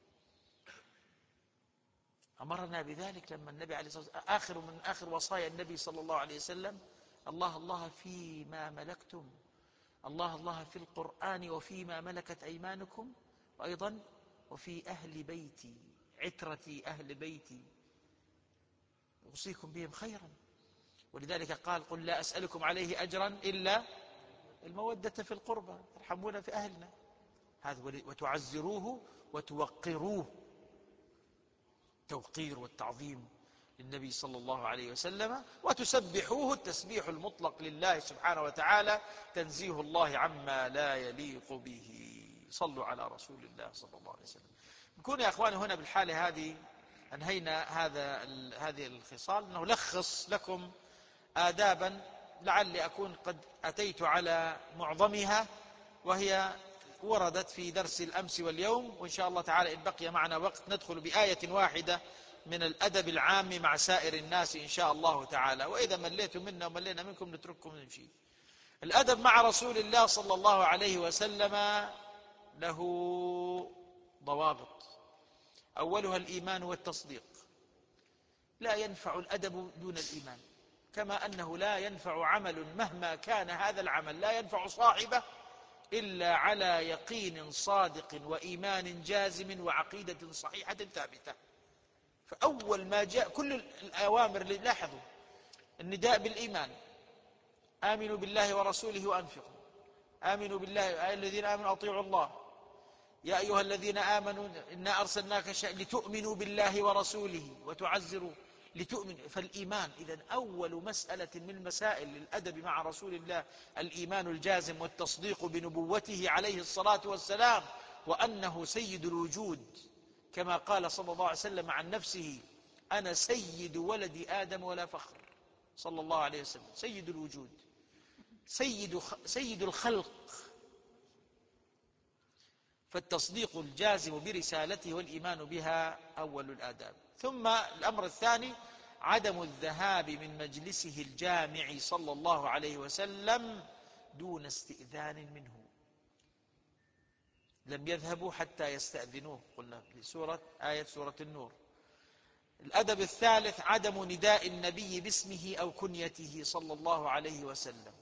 أمرنا بذلك. لما النبي عليه الصلاة والسلام من آخر وصايا النبي صلى الله عليه وسلم: الله الله فيما ملكتم، الله الله في القرآن وفيما ملكت أيمانكم، وأيضا وفي أهل بيتي، عترتي أهل بيتي، أوصيكم بهم خيرا. ولذلك قال: قل لا أسألكم عليه أجرا إلا المودة في القربى، ترحمون في أهلنا. هذا. وتعزروه وتوقروه، التوقير والتعظيم للنبي صلى الله عليه وسلم، وتسبحوه التسبيح المطلق لله سبحانه وتعالى، تنزيه الله عما لا يليق به. صلوا على رسول الله صلى الله عليه وسلم. نكون يا أخواني هنا بالحالة هذه أنهينا هذه الخصال، أنه لخص لكم آدابا لعلي أكون قد أتيت على معظمها، وهي وردت في درس الأمس واليوم، وإن شاء الله تعالى إن بقي معنا وقت ندخل بآية واحدة من الأدب العام مع سائر الناس إن شاء الله تعالى، وإذا مليتم منا وملينا منكم نترككم نمشي. الأدب مع رسول الله صلى الله عليه وسلم له ضوابط، أولها الإيمان والتصديق. لا ينفع الأدب دون الإيمان، كما أنه لا ينفع عمل مهما كان هذا العمل، لا ينفع صاحبه إلا على يقين صادق وإيمان جازم وعقيدة صحيحة ثابتة. فأول ما جاء كل الأوامر، لاحظوا النداء بالإيمان: آمنوا بالله ورسوله وأنفقوا، آمنوا بالله، أيها الذين آمنوا أطيعوا الله، يا أيها الذين آمنوا إنا أرسلناك لتؤمنوا بالله ورسوله وتعزروا لتؤمنوا. فالإيمان إذن أول مسألة من مسائل الأدب مع رسول الله الإيمان الجازم والتصديق بنبوته عليه الصلاة والسلام، وأنه سيد الوجود، كما قال صلى الله عليه وسلم عن نفسه: أنا سيد ولد آدم ولا فخر. صلى الله عليه وسلم سيد الوجود، سيد الخلق. فالتصديق الجازم برسالته والإيمان بها أول الآداب. ثم الأمر الثاني عدم الذهاب من مجلسه الجامع صلى الله عليه وسلم دون استئذان منه. لم يذهبوا حتى يستأذنوه، قلنا في آية سورة النور. الأدب الثالث عدم نداء النبي باسمه أو كنيته صلى الله عليه وسلم.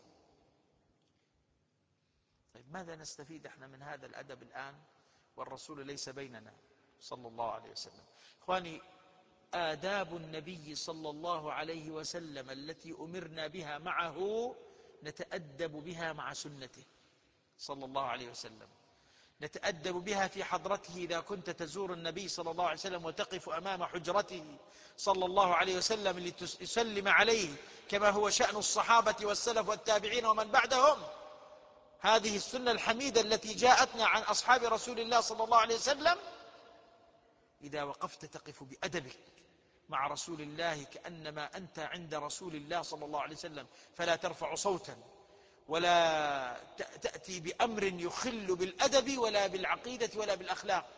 طيب ماذا نستفيد احنا من هذا الأدب الآن والرسول ليس بيننا صلى الله عليه وسلم؟ إخواني، آداب النبي صلى الله عليه وسلم التي أمرنا بها معه نتأدب بها مع سنته صلى الله عليه وسلم. نتأدب بها في حضرته إذا كنت تزور النبي صلى الله عليه وسلم وتقف أمام حجرته صلى الله عليه وسلم لتسلم عليه، كما هو شأن الصحابة والسلف والتابعين ومن بعدهم. هذه السنة الحميدة التي جاءتنا عن أصحاب رسول الله صلى الله عليه وسلم. إذا وقفت تقف بأدبك مع رسول الله كأنما أنت عند رسول الله صلى الله عليه وسلم، فلا ترفع صوتا ولا تأتي بأمر يخل بالأدب ولا بالعقيدة ولا بالأخلاق،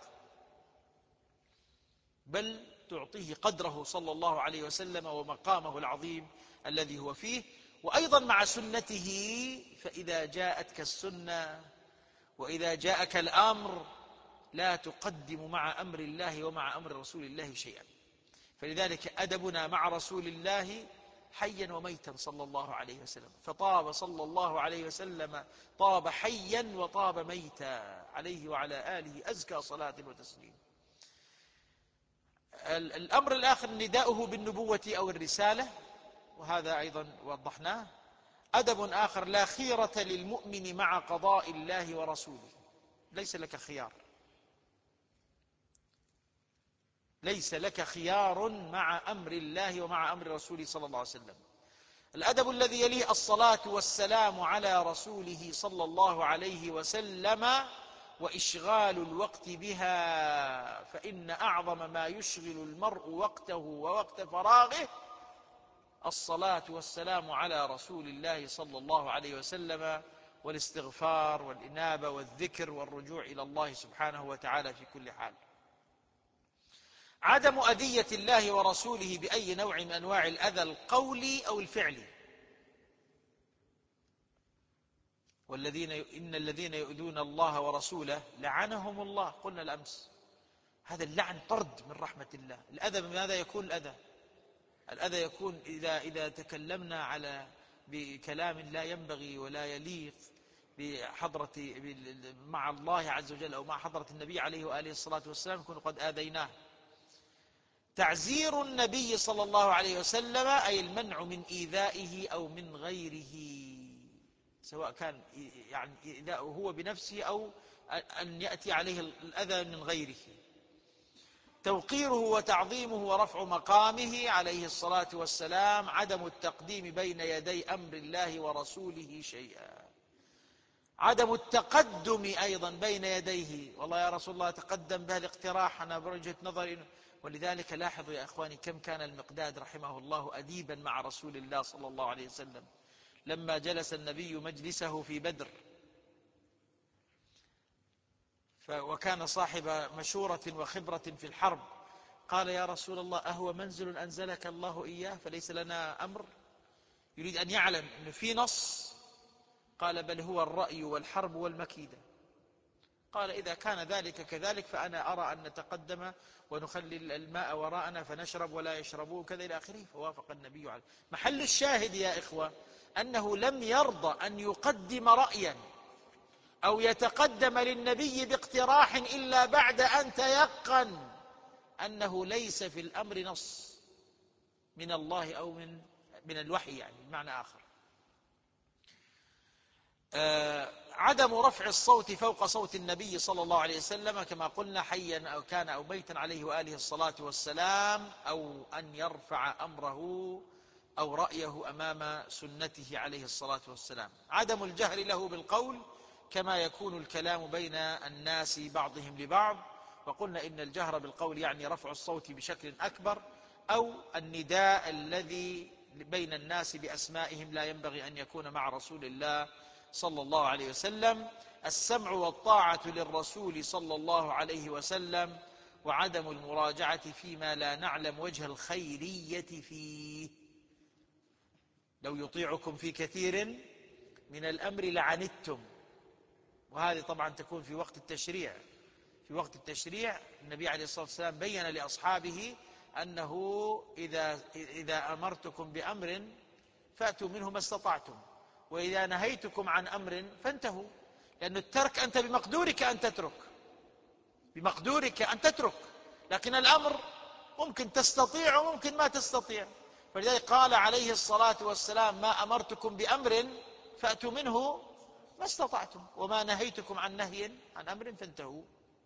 بل تعطيه قدره صلى الله عليه وسلم ومقامه العظيم الذي هو فيه. وأيضا مع سنته، فإذا جاءتك السنة وإذا جاءك الأمر لا تقدم مع أمر الله ومع أمر رسول الله شيئا. فلذلك أدبنا مع رسول الله حيا وميتا صلى الله عليه وسلم. فطاب صلى الله عليه وسلم، طاب حيا وطاب ميتا، عليه وعلى آله أزكى صلاة وتسليم. الأمر الآخر نداؤه بالنبوة أو الرسالة، وهذا أيضا وضحناه. أدب آخر لا خيرة للمؤمن مع قضاء الله ورسوله. ليس لك خيار، ليس لك خيار مع أمر الله ومع أمر رسوله صلى الله عليه وسلم. الأدب الذي يليه الصلاة والسلام على رسوله صلى الله عليه وسلم وإشغال الوقت بها، فإن أعظم ما يشغل المرء وقته ووقت فراغه الصلاة والسلام على رسول الله صلى الله عليه وسلم، والاستغفار والإنابة والذكر والرجوع إلى الله سبحانه وتعالى في كل حال. عدم أذية الله ورسوله بأي نوع من أنواع الأذى القولي أو الفعلي. إن الذين يؤذون الله ورسوله لعنهم الله، قلنا الأمس. هذا اللعن طرد من رحمة الله. الأذى بماذا يكون الأذى؟ الأذى يكون إذا تكلمنا بكلام لا ينبغي ولا يليق مع الله عز وجل أو مع حضرة النبي عليه وآله الصلاة والسلام، نكون قد آذيناه. تعزير النبي صلى الله عليه وسلم أي المنع من إيذائه أو من غيره، سواء كان يعني إيذاؤه هو بنفسه أو أن يأتي عليه الأذى من غيره. توقيره وتعظيمه ورفع مقامه عليه الصلاة والسلام، عدم التقديم بين يدي أمر الله ورسوله شيئا، عدم التقدم أيضا بين يديه، والله يا رسول الله تقدم بها الاقتراح، أنا بوجهة نظري. ولذلك لاحظوا يا أخواني كم كان المقداد رحمه الله أديبا مع رسول الله صلى الله عليه وسلم. لما جلس النبي مجلسه في بدر وكان صاحب مشورة وخبرة في الحرب، قال يا رسول الله أهو منزل أنزلك الله إياه فليس لنا أمر؟ يريد أن يعلم أنه في نص. قال بل هو الرأي والحرب والمكيدة. قال إذا كان ذلك كذلك فأنا أرى أن نتقدم ونخلي الماء وراءنا فنشرب ولا يشربوه كذا إلى آخره. فوافق النبي عليه. محل الشاهد يا إخوة أنه لم يرضى أن يقدم رأيا أو يتقدم للنبي باقتراح إلا بعد أن تيقن أنه ليس في الأمر نص من الله أو من الوحي، يعني بمعنى آخر. عدم رفع الصوت فوق صوت النبي صلى الله عليه وسلم كما قلنا، حيا أو كان أو ميتا عليه وآله الصلاة والسلام، أو أن يرفع أمره أو رأيه أمام سنته عليه الصلاة والسلام. عدم الجهر له بالقول كما يكون الكلام بين الناس بعضهم لبعض، وقلنا إن الجهر بالقول يعني رفع الصوت بشكل أكبر، أو النداء الذي بين الناس بأسمائهم لا ينبغي أن يكون مع رسول الله صلى الله عليه وسلم. السمع والطاعة للرسول صلى الله عليه وسلم، وعدم المراجعة فيما لا نعلم وجه الخيرية فيه. لو يطيعكم في كثير من الأمر لعنتم، وهذه طبعا تكون في وقت التشريع. في وقت التشريع النبي عليه الصلاة والسلام بين لأصحابه أنه إذا أمرتكم بأمر فأتوا منه ما استطعتم، وإذا نهيتكم عن أمر فانتهوا. لأن الترك أنت بمقدورك أن تترك، بمقدورك أن تترك، لكن الأمر ممكن تستطيع وممكن ما تستطيع. فلذلك قال عليه الصلاة والسلام ما أمرتكم بأمر فأتوا منه ما استطعتم، وما نهيتكم عن نهي عن أمر فانتهوا.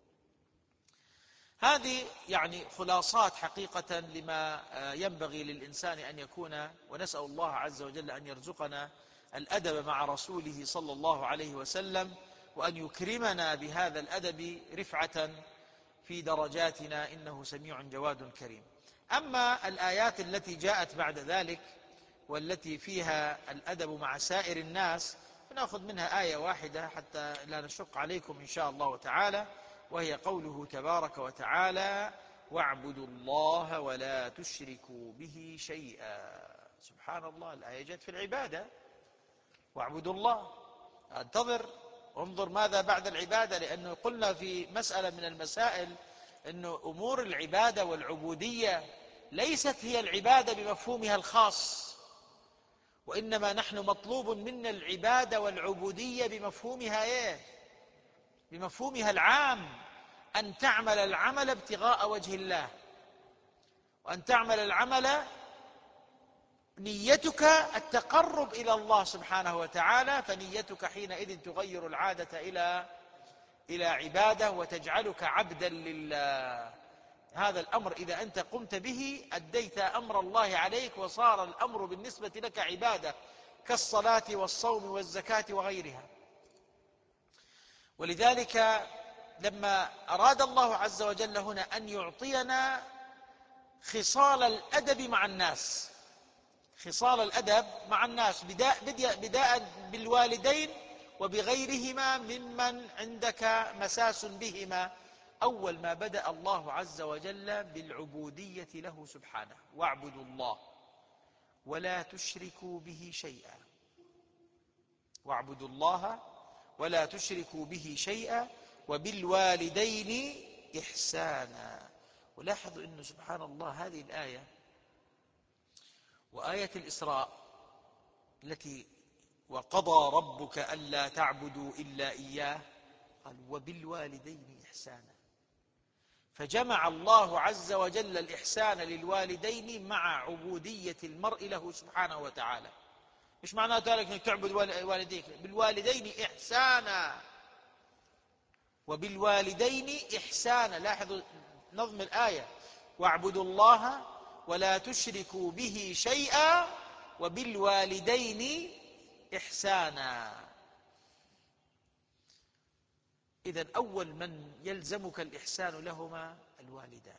هذه يعني خلاصات حقيقة لما ينبغي للإنسان أن يكون، ونسأل الله عز وجل أن يرزقنا الأدب مع رسوله صلى الله عليه وسلم، وأن يكرمنا بهذا الأدب رفعة في درجاتنا، إنه سميع جواد كريم. أما الآيات التي جاءت بعد ذلك والتي فيها الأدب مع سائر الناس، فنأخذ منها آية واحدة حتى لا نشق عليكم إن شاء الله تعالى، وهي قوله تبارك وتعالى واعبدوا الله ولا تشركوا به شيئا. سبحان الله، الآية جاءت في العبادة، واعبدوا الله. انظر ماذا بعد العبادة، لأنه قلنا في مسألة من المسائل أن أمور العبادة والعبودية ليست هي العبادة بمفهومها الخاص، وإنما نحن مطلوب منا العبادة والعبودية بمفهومها بمفهومها العام، أن تعمل العمل ابتغاء وجه الله، وأن تعمل العمل نيتك التقرب إلى الله سبحانه وتعالى، فنيتك حينئذ تغير العادة إلى عبادة وتجعلك عبدا لله. هذا الأمر إذا أنت قمت به أديت أمر الله عليك، وصار الأمر بالنسبة لك عبادة كالصلاة والصوم والزكاة وغيرها. ولذلك لما أراد الله عز وجل هنا أن يعطينا خصال الأدب مع الناس، خصال الأدب مع الناس بداء بالوالدين وبغيرهما ممن عندك مساس بهما، أول ما بدأ الله عز وجل بالعبودية له سبحانه، واعبدوا الله ولا تشركوا به شيئا. واعبدوا الله ولا تشركوا به شيئا وبالوالدين إحسانا. ولاحظوا أنه سبحان الله هذه الآية وآية الإسراء التي وقضى ربك ألا تعبدوا إلا إياه، قال وبالوالدين إحسانا، فجمع الله عز وجل الإحسان للوالدين مع عبودية المرء له سبحانه وتعالى. مش معناه ذلك أنك تعبد والديك، بالوالدين إحسانا، وبالوالدين إحسانا. لاحظوا نظم الآية: واعبدوا الله ولا تشركوا به شيئا وبالوالدين إحسانا. إذن أول من يلزمك الإحسان لهما الوالدان،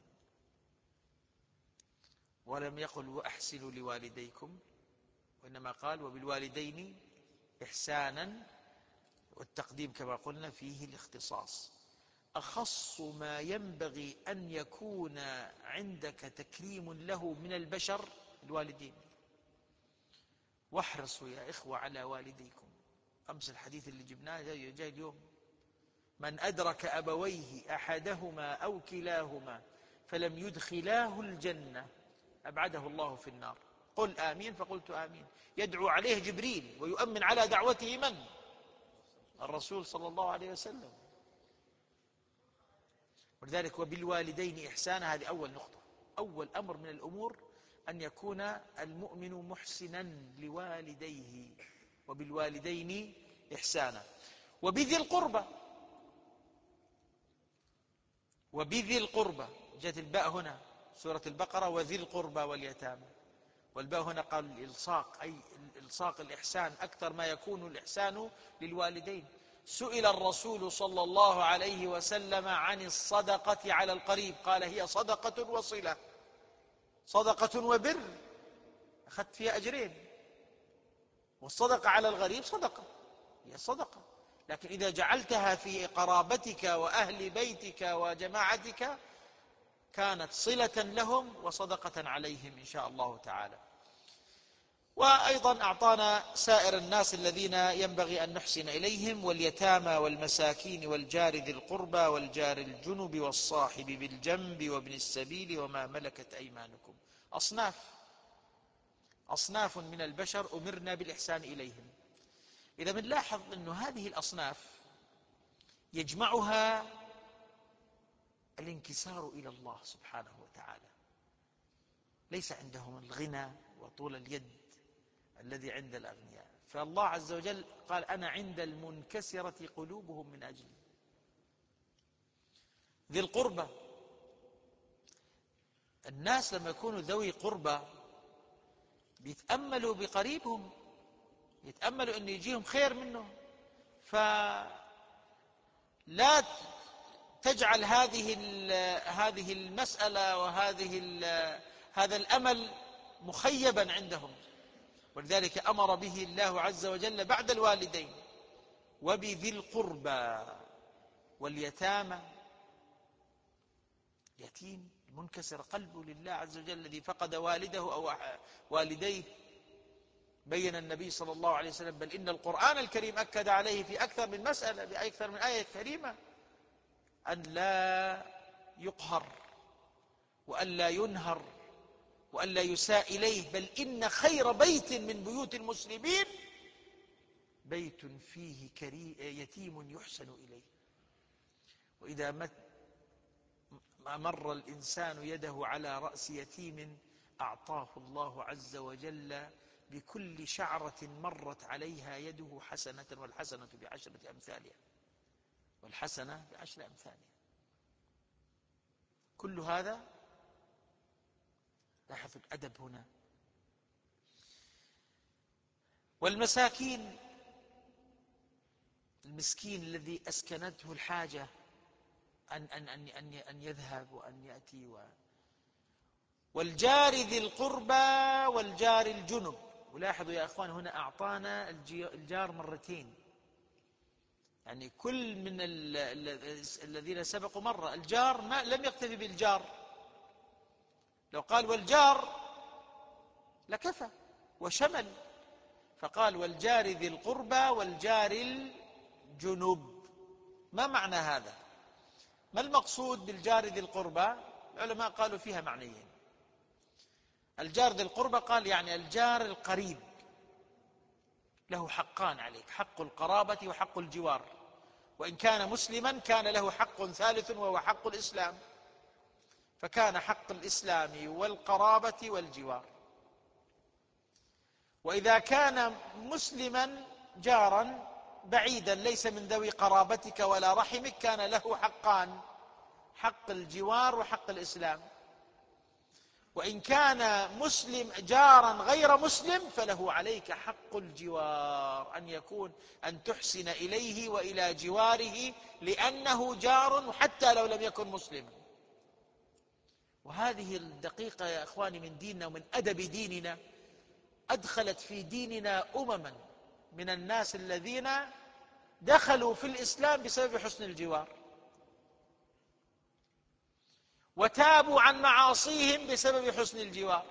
ولم يقل وأحسنوا لوالديكم، وإنما قال وبالوالدين إحسانا، والتقديم كما قلنا فيه الاختصاص. أخص ما ينبغي أن يكون عندك تكريم له من البشر الوالدين. واحرصوا يا إخوة على والديكم. أمس الحديث اللي جبناه جاي اليوم: من أدرك أبويه أحدهما أو كلاهما فلم يدخلاه الجنة أبعده الله في النار. قل آمين، فقلت آمين. يدعو عليه جبريل ويؤمن على دعوته من؟ الرسول صلى الله عليه وسلم. ولذلك وبالوالدين إحسانا، هذه أول نقطة، أول أمر من الأمور أن يكون المؤمن محسنا لوالديه. وبالوالدين إحسانا. وبذي القربى، وبذي القربى جاءت الباء هنا سورة البقرة: وذي القربى واليتامى، والباء هنا قال الإلصاق، أي الإلصاق الإحسان، أكثر ما يكون الإحسان للوالدين. سئل الرسول صلى الله عليه وسلم عن الصدقة على القريب، قال هي صدقة وصلة، صدقة وبر، أخذت فيها أجرين. والصدقة على الغريب صدقة، هي صدقة، لكن إذا جعلتها في قرابتك وأهل بيتك وجماعتك كانت صلة لهم وصدقة عليهم إن شاء الله تعالى. وأيضا أعطانا سائر الناس الذين ينبغي أن نحسن إليهم: واليتامى والمساكين والجار ذي القربى والجار الجنب والصاحب بالجنب وابن السبيل وما ملكت أيمانكم. أصناف من البشر أمرنا بالإحسان إليهم. إذا بنلاحظ أن هذه الأصناف يجمعها الانكسار إلى الله سبحانه وتعالى، ليس عندهم الغنى وطول اليد الذي عند الأغنياء. فالله عز وجل قال: أنا عند المنكسرة قلوبهم من أجلي. ذي القربى، الناس لما يكونوا ذوي قربى بيتأملوا بقريبهم، يتأملوا أن يجيهم خير منه، فلا تجعل هذه المسألة هذا الأمل مخيبا عندهم. ولذلك أمر به الله عز وجل بعد الوالدين: وبذي القربى واليتامى. يتيم منكسر قلبه لله عز وجل الذي فقد والده أو والديه، بين النبي صلى الله عليه وسلم: بل إن القرآن الكريم أكد عليه في أكثر من مسألة بأكثر من آية كريمة أن لا يقهر وأن لا ينهر وأن لا يساء إليه، بل إن خير بيت من بيوت المسلمين بيت فيه يتيم يحسن إليه. وإذا مر الإنسان يده على رأس يتيم أعطاه الله عز وجل بكل شعرة مرت عليها يده حسنة، والحسنة بعشرة أمثالها، والحسنة بعشر أمثالها. كل هذا لاحظوا الأدب هنا. والمساكين، المسكين الذي أسكنته الحاجة أن يذهب وأن يأتي والجار ذي القربى والجار الجنب. ولاحظوا يا أخوان هنا أعطانا الجار مرتين، يعني كل من الذين سبقوا مرة. الجار لم يكتفي بالجار، لو قال والجار لكفى وشمل، فقال والجار ذي القربى والجار الجنب. ما معنى هذا؟ ما المقصود بالجار ذي القربى؟ العلماء قالوا فيها معنيين. الجار ذي القربى قال يعني الجار القريب له حقان عليك: حق القرابة وحق الجوار، وإن كان مسلما كان له حق ثالث وهو حق الإسلام، فكان حق الإسلام والقرابة والجوار. وإذا كان مسلما جارا بعيدا ليس من ذوي قرابتك ولا رحمك كان له حقان: حق الجوار وحق الإسلام. وإن كان مسلم جارا غير مسلم فله عليك حق الجوار، أن تحسن إليه وإلى جواره لأنه جار حتى لو لم يكن مسلما. وهذه الدقيقة يا إخواني من ديننا ومن أدب ديننا أدخلت في ديننا أمما من الناس الذين دخلوا في الإسلام بسبب حسن الجوار، وتابوا عن معاصيهم بسبب حسن الجوار.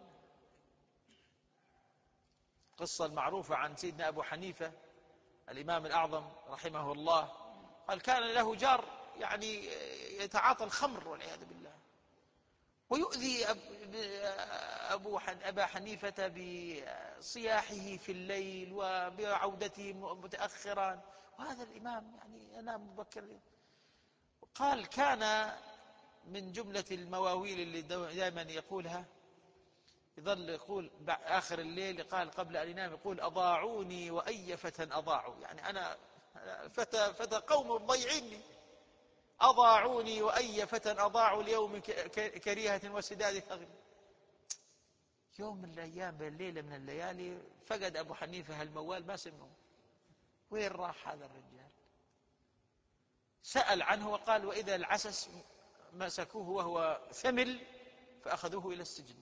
قصة المعروفة عن سيدنا أبو حنيفة الإمام الأعظم رحمه الله، قال كان له جار يعني يتعاطى الخمر والعياذ بالله، ويؤذي أبا حنيفة بصياحه في الليل وبعودته متأخرا، وهذا الإمام يعني ينام مبكر. قال كان من جملة المواويل اللي دائما يقولها، يظل يقول آخر الليل، قال قبل أن ينام يقول أضاعوني وأي فتى أضاعوا، يعني أنا فتى قوم ضيعيني، أضاعوني وأي فتى أضاعوا ليوم كريهة وسداد ثغر. يوم من الأيام بالليلة من الليالي فقد أبو حنيفة هالموال، ما سمعه، وين راح هذا الرجال؟ سأل عنه وقال وإذا العسس مسكوه وهو ثمل فأخذوه إلى السجن.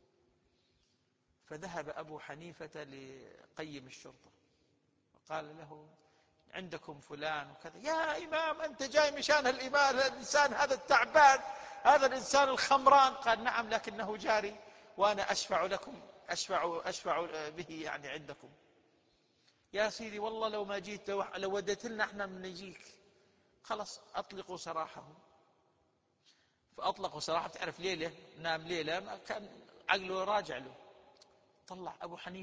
فذهب أبو حنيفة لقيم الشرطة وقال له عندكم فلان وكذا. يا إمام أنت جاي مشان الإنسان هذا التعبان، هذا الإنسان الخمران؟ قال نعم لكنه جاري وأنا أشفع لكم، أشفع به يعني عندكم. يا سيدي والله لو ما جيت، لو وديت لنا احنا من نجيك، خلاص أطلقوا سراحه. فأطلقوا سراحه. تعرف ليلة نام ليلة ما كان عقله راجع له، طلع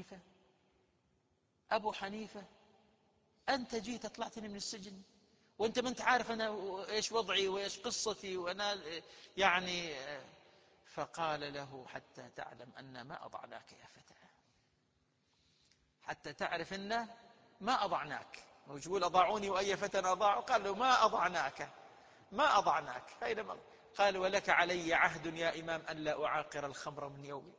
أبو حنيفة أنت جيت طلعتني من السجن وأنت ما أنت عارف أنا إيش وضعي وإيش قصتي وأنا يعني. فقال له حتى تعلم أن ما أضعناك يا فتى، حتى تعرف أن ما أضعناك. مش يقول أضاعوني وأي فتى أضاعوا، قال له ما أضعناك. قال ولك علي عهد يا إمام أن لا أعاقر الخمر من يومي.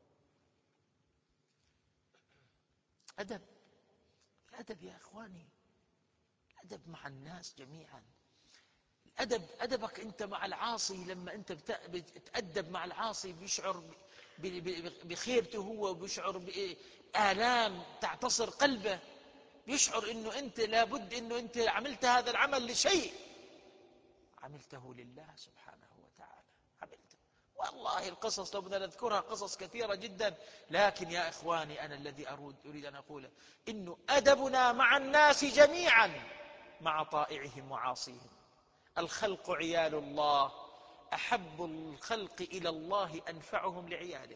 الأدب يا إخواني، الأدب مع الناس جميعا. أدبك أنت مع العاصي، لما أنت بتأدب مع العاصي بيشعر بخيرته هو، وبيشعر بآلام تعتصر قلبه، بيشعر أنه أنت لابد أنه أنت عملت هذا العمل لشيء، عملته لله سبحانه وتعالى. والله القصص لو بدنا نذكرها قصص كثيرة جدا، لكن يا إخواني أنا الذي أريد أن أقوله إنه أدبنا مع الناس جميعا مع طائعهم وعاصيهم. الخلق عيال الله، أحب الخلق إلى الله أنفعهم لعياله.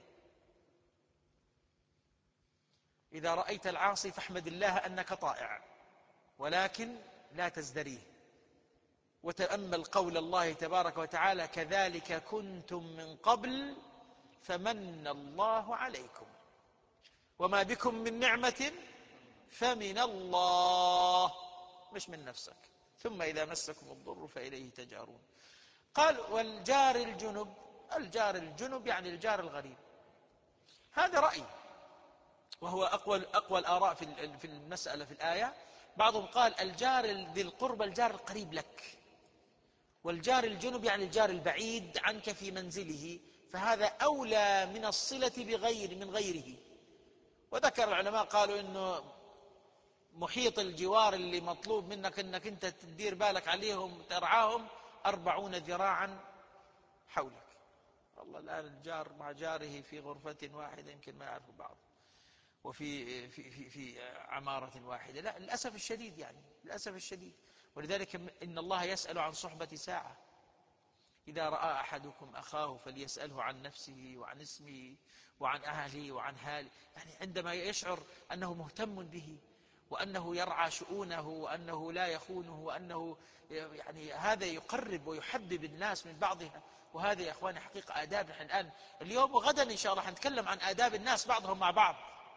إذا رأيت العاصي فاحمد الله أنك طائع، ولكن لا تزدريه. وتأمل قول الله تبارك وتعالى كذلك كنتم من قبل فمن الله عليكم وما بكم من نعمة فمن الله، مش من نفسك، ثم إذا مسكم الضر فإليه تجارون. قال والجار الجنب. الجار الجنب يعني الجار الغريب. هذا رأي، وهو أقوى الآراء في المسألة في الآية. بعضهم قال الجار ذي القرب الجار القريب لك، والجار الجنب يعني الجار البعيد عنك في منزله، فهذا أولى من الصلة من غيره. وذكر العلماء قالوا إنه محيط الجوار اللي مطلوب منك إنك أنت تدير بالك عليهم وترعاهم 40 ذراعا حولك. والله الآن الجار مع جاره في غرفة واحدة يمكن ما يعرفوا بعض، وفي في عمارة واحدة. لا للأسف الشديد، يعني للأسف الشديد. ولذلك إن الله يسأل عن صحبة ساعة. إذا رأى أحدكم أخاه فليسأله عن نفسه وعن اسمه وعن أهله وعن حاله، يعني عندما يشعر أنه مهتم به وأنه يرعى شؤونه وأنه لا يخونه وأنه يعني هذا يقرب ويحبب الناس من بعضها. وهذا يا أخواني حقيقة آداب. نحن الآن اليوم وغدا إن شاء الله حنتكلم عن آداب الناس بعضهم مع بعض،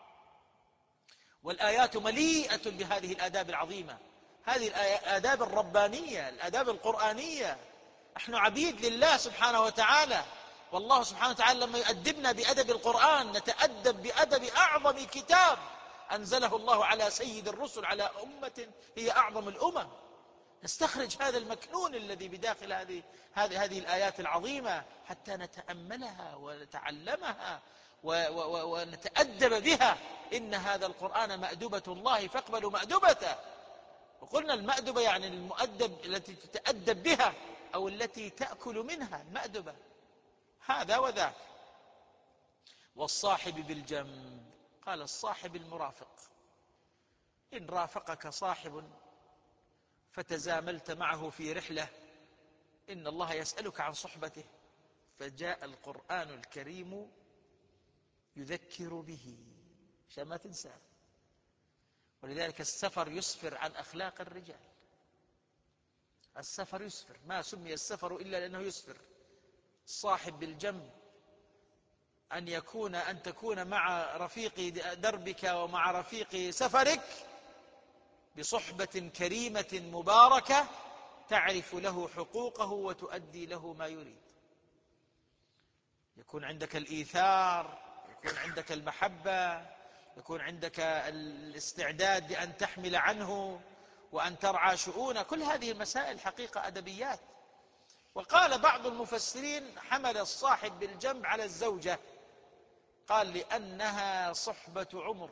والآيات مليئة بهذه الآداب العظيمة، هذه الآداب الربانية، الآداب القرآنية. نحن عبيد لله سبحانه وتعالى، والله سبحانه وتعالى لما يؤدبنا بأدب القرآن نتأدب بأدب أعظم كتاب أنزله الله على سيد الرسل، على أمة هي أعظم الأمم. نستخرج هذا المكنون الذي بداخل هذه الآيات العظيمة حتى نتأملها ونتعلمها ونتأدب بها. إن هذا القرآن مأدبة الله فاقبلوا مأدبته. وقلنا المأدبة يعني المؤدب التي تتأدب بها أو التي تأكل منها، المأدبة هذا وذاك. والصاحب بالجنب، قال الصاحب المرافق. إن رافقك صاحب فتزاملت معه في رحلة إن الله يسألك عن صحبته، فجاء القرآن الكريم يذكر به عشان ما تنسى. ولذلك السفر يسفر عن أخلاق الرجال. السفر يسفر، ما سمي السفر إلا لأنه يسفر. الصاحب بالجنب أن تكون مع رفيق دربك ومع رفيق سفرك بصحبة كريمة مباركة تعرف له حقوقه وتؤدي له ما يريد. يكون عندك الإيثار، يكون عندك المحبة، يكون عندك الاستعداد لأن تحمل عنه وأن ترعى شؤونه. كل هذه المسائل حقيقة أدبيات. وقال بعض المفسرين حمل الصاحب بالجنب على الزوجة، قال لأنها صحبة عمر،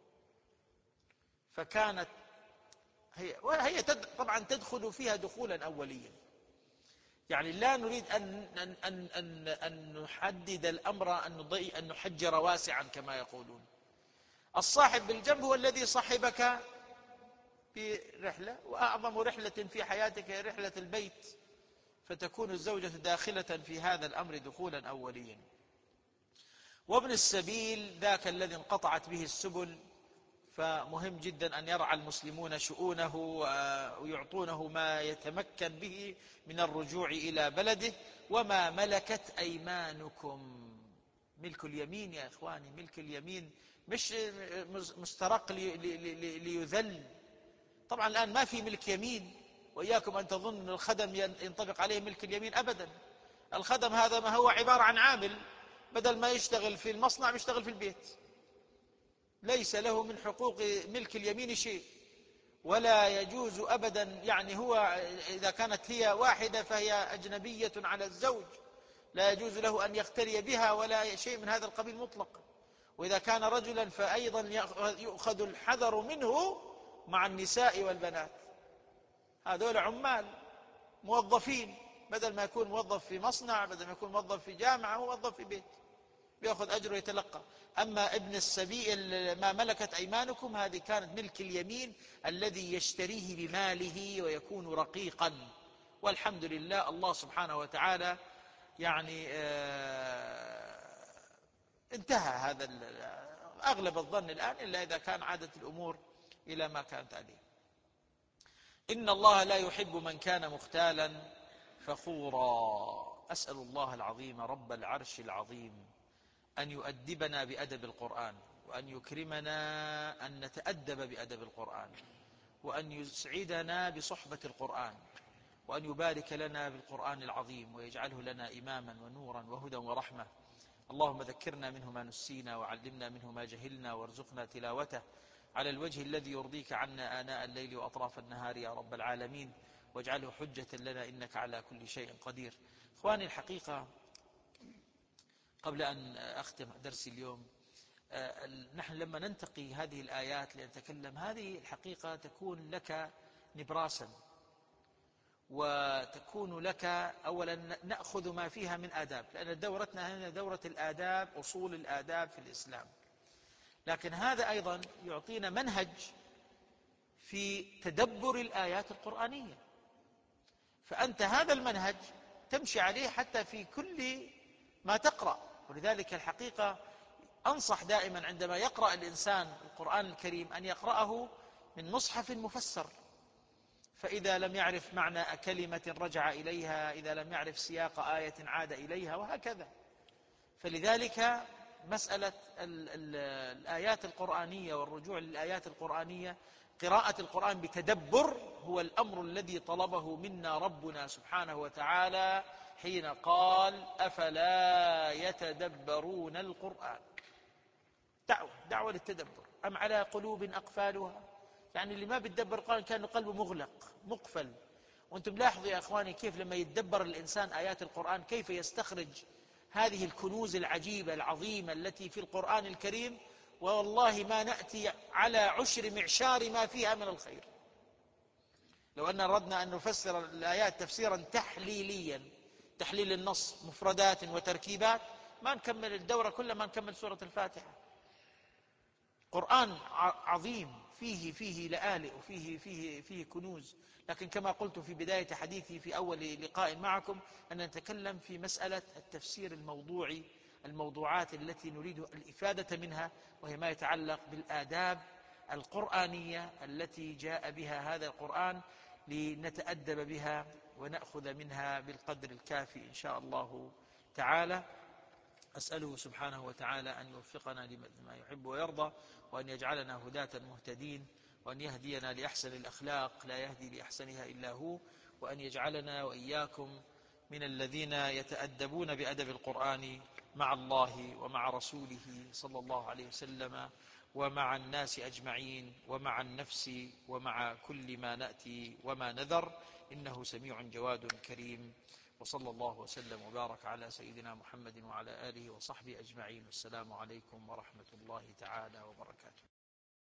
فكانت وهي طبعا تدخل فيها دخولا أوليا. يعني لا نريد أن نحدد الأمر، أن نحجر واسعا كما يقولون. الصاحب بالجنب هو الذي صحبك في رحلة، وأعظم رحلة في حياتك هي رحلة البيت، فتكون الزوجة داخلة في هذا الأمر دخولا أوليا. وابن السبيل ذاك الذي انقطعت به السبل، فمهم جدا أن يرعى المسلمون شؤونه ويعطونه ما يتمكن به من الرجوع إلى بلده. وما ملكت أيمانكم، ملك اليمين يا إخواني، ملك اليمين مش مسترق ليذل. طبعا الآن ما في ملك يمين، وإياكم أن تظن أن الخدم ينطبق عليه ملك اليمين أبدا. الخدم هذا ما هو عبارة عن عامل، بدل ما يشتغل في المصنع يشتغل في البيت، ليس له من حقوق ملك اليمين شيء. ولا يجوز أبدا، يعني هو إذا كانت هي واحدة فهي أجنبية على الزوج، لا يجوز له أن يختلي بها ولا شيء من هذا القبيل مطلقا. وإذا كان رجلا فأيضا يؤخذ الحذر منه مع النساء والبنات. هذول عمال موظفين، بدل ما يكون موظف في مصنع، بدل ما يكون موظف في جامعة، هو موظف في بيت بيأخذ أجر ويتلقى. أما ابن السبيل ما ملكت أيمانكم، هذه كانت ملك اليمين الذي يشتريه بماله ويكون رقيقا. والحمد لله الله سبحانه وتعالى يعني انتهى هذا أغلب الظن الآن، إلا إذا كان عادت الأمور إلى ما كانت عليه. إن الله لا يحب من كان مختالا فخورا. أسأل الله العظيم رب العرش العظيم أن يؤدبنا بأدب القرآن، وأن يكرمنا أن نتأدب بأدب القرآن، وأن يسعدنا بصحبة القرآن، وأن يبارك لنا بالقرآن العظيم ويجعله لنا إماما ونورا وهدى ورحمة. اللهم ذكرنا منه ما نسينا، وعلمنا منه ما جهلنا، وارزقنا تلاوته على الوجه الذي يرضيك عنا آناء الليل وأطراف النهار يا رب العالمين، واجعله حجة لنا إنك على كل شيء قدير. إخواني الحقيقة، قبل أن أختم درسي اليوم، نحن لما ننتقي هذه الآيات لنتكلم، هذه الحقيقة تكون لك نبراسا، وتكون لك أولا نأخذ ما فيها من آداب، لأن دورتنا هنا دورة الآداب، أصول الآداب في الإسلام. لكن هذا أيضا يعطينا منهج في تدبر الآيات القرآنية، فأنت هذا المنهج تمشي عليه حتى في كل ما تقرأ. ولذلك الحقيقة أنصح دائما عندما يقرأ الإنسان القرآن الكريم أن يقرأه من مصحف مفسر، فإذا لم يعرف معنى كلمة رجع إليها، إذا لم يعرف سياق آية عاد إليها، وهكذا. فلذلك مسألة الآيات القرآنية والرجوع للآيات القرآنية قراءة القرآن بتدبر هو الأمر الذي طلبه منا ربنا سبحانه وتعالى حين قال أفلا يتدبرون القرآن. دعوة للتدبر. أم على قلوب أقفالها، يعني اللي ما بيتدبر القرآن كان قلبه مغلق مقفل. وانتم لاحظوا يا أخواني كيف لما يتدبر الإنسان آيات القرآن كيف يستخرج هذه الكنوز العجيبة العظيمة التي في القرآن الكريم، والله ما نأتي على عشر معشار ما فيها من الخير. لو أن أردنا أن نفسر الآيات تفسيرا تحليليا، تحليل النص مفردات وتركيبات، ما نكمل الدورة كلها، ما نكمل سورة الفاتحة. قرآن عظيم فيه لآلئ وفيه كنوز. لكن كما قلت في بداية حديثي في أول لقاء معكم أن نتكلم في مسألة التفسير الموضوعي، الموضوعات التي نريد الإفادة منها، وهي ما يتعلق بالآداب القرآنية التي جاء بها هذا القرآن لنتأدب بها ونأخذ منها بالقدر الكافي إن شاء الله تعالى. أسأله سبحانه وتعالى أن يوفقنا لما يحب ويرضى، وأن يجعلنا هداة مهتدين، وأن يهدينا لأحسن الأخلاق لا يهدي لأحسنها إلا هو، وأن يجعلنا وإياكم من الذين يتأدبون بأدب القرآن مع الله ومع رسوله صلى الله عليه وسلم ومع الناس أجمعين ومع النفس ومع كل ما نأتي وما نذر، إنه سميع جواد كريم. وصلى الله وسلم وبارك على سيدنا محمد وعلى آله وصحبه أجمعين. والسلام عليكم ورحمة الله تعالى وبركاته.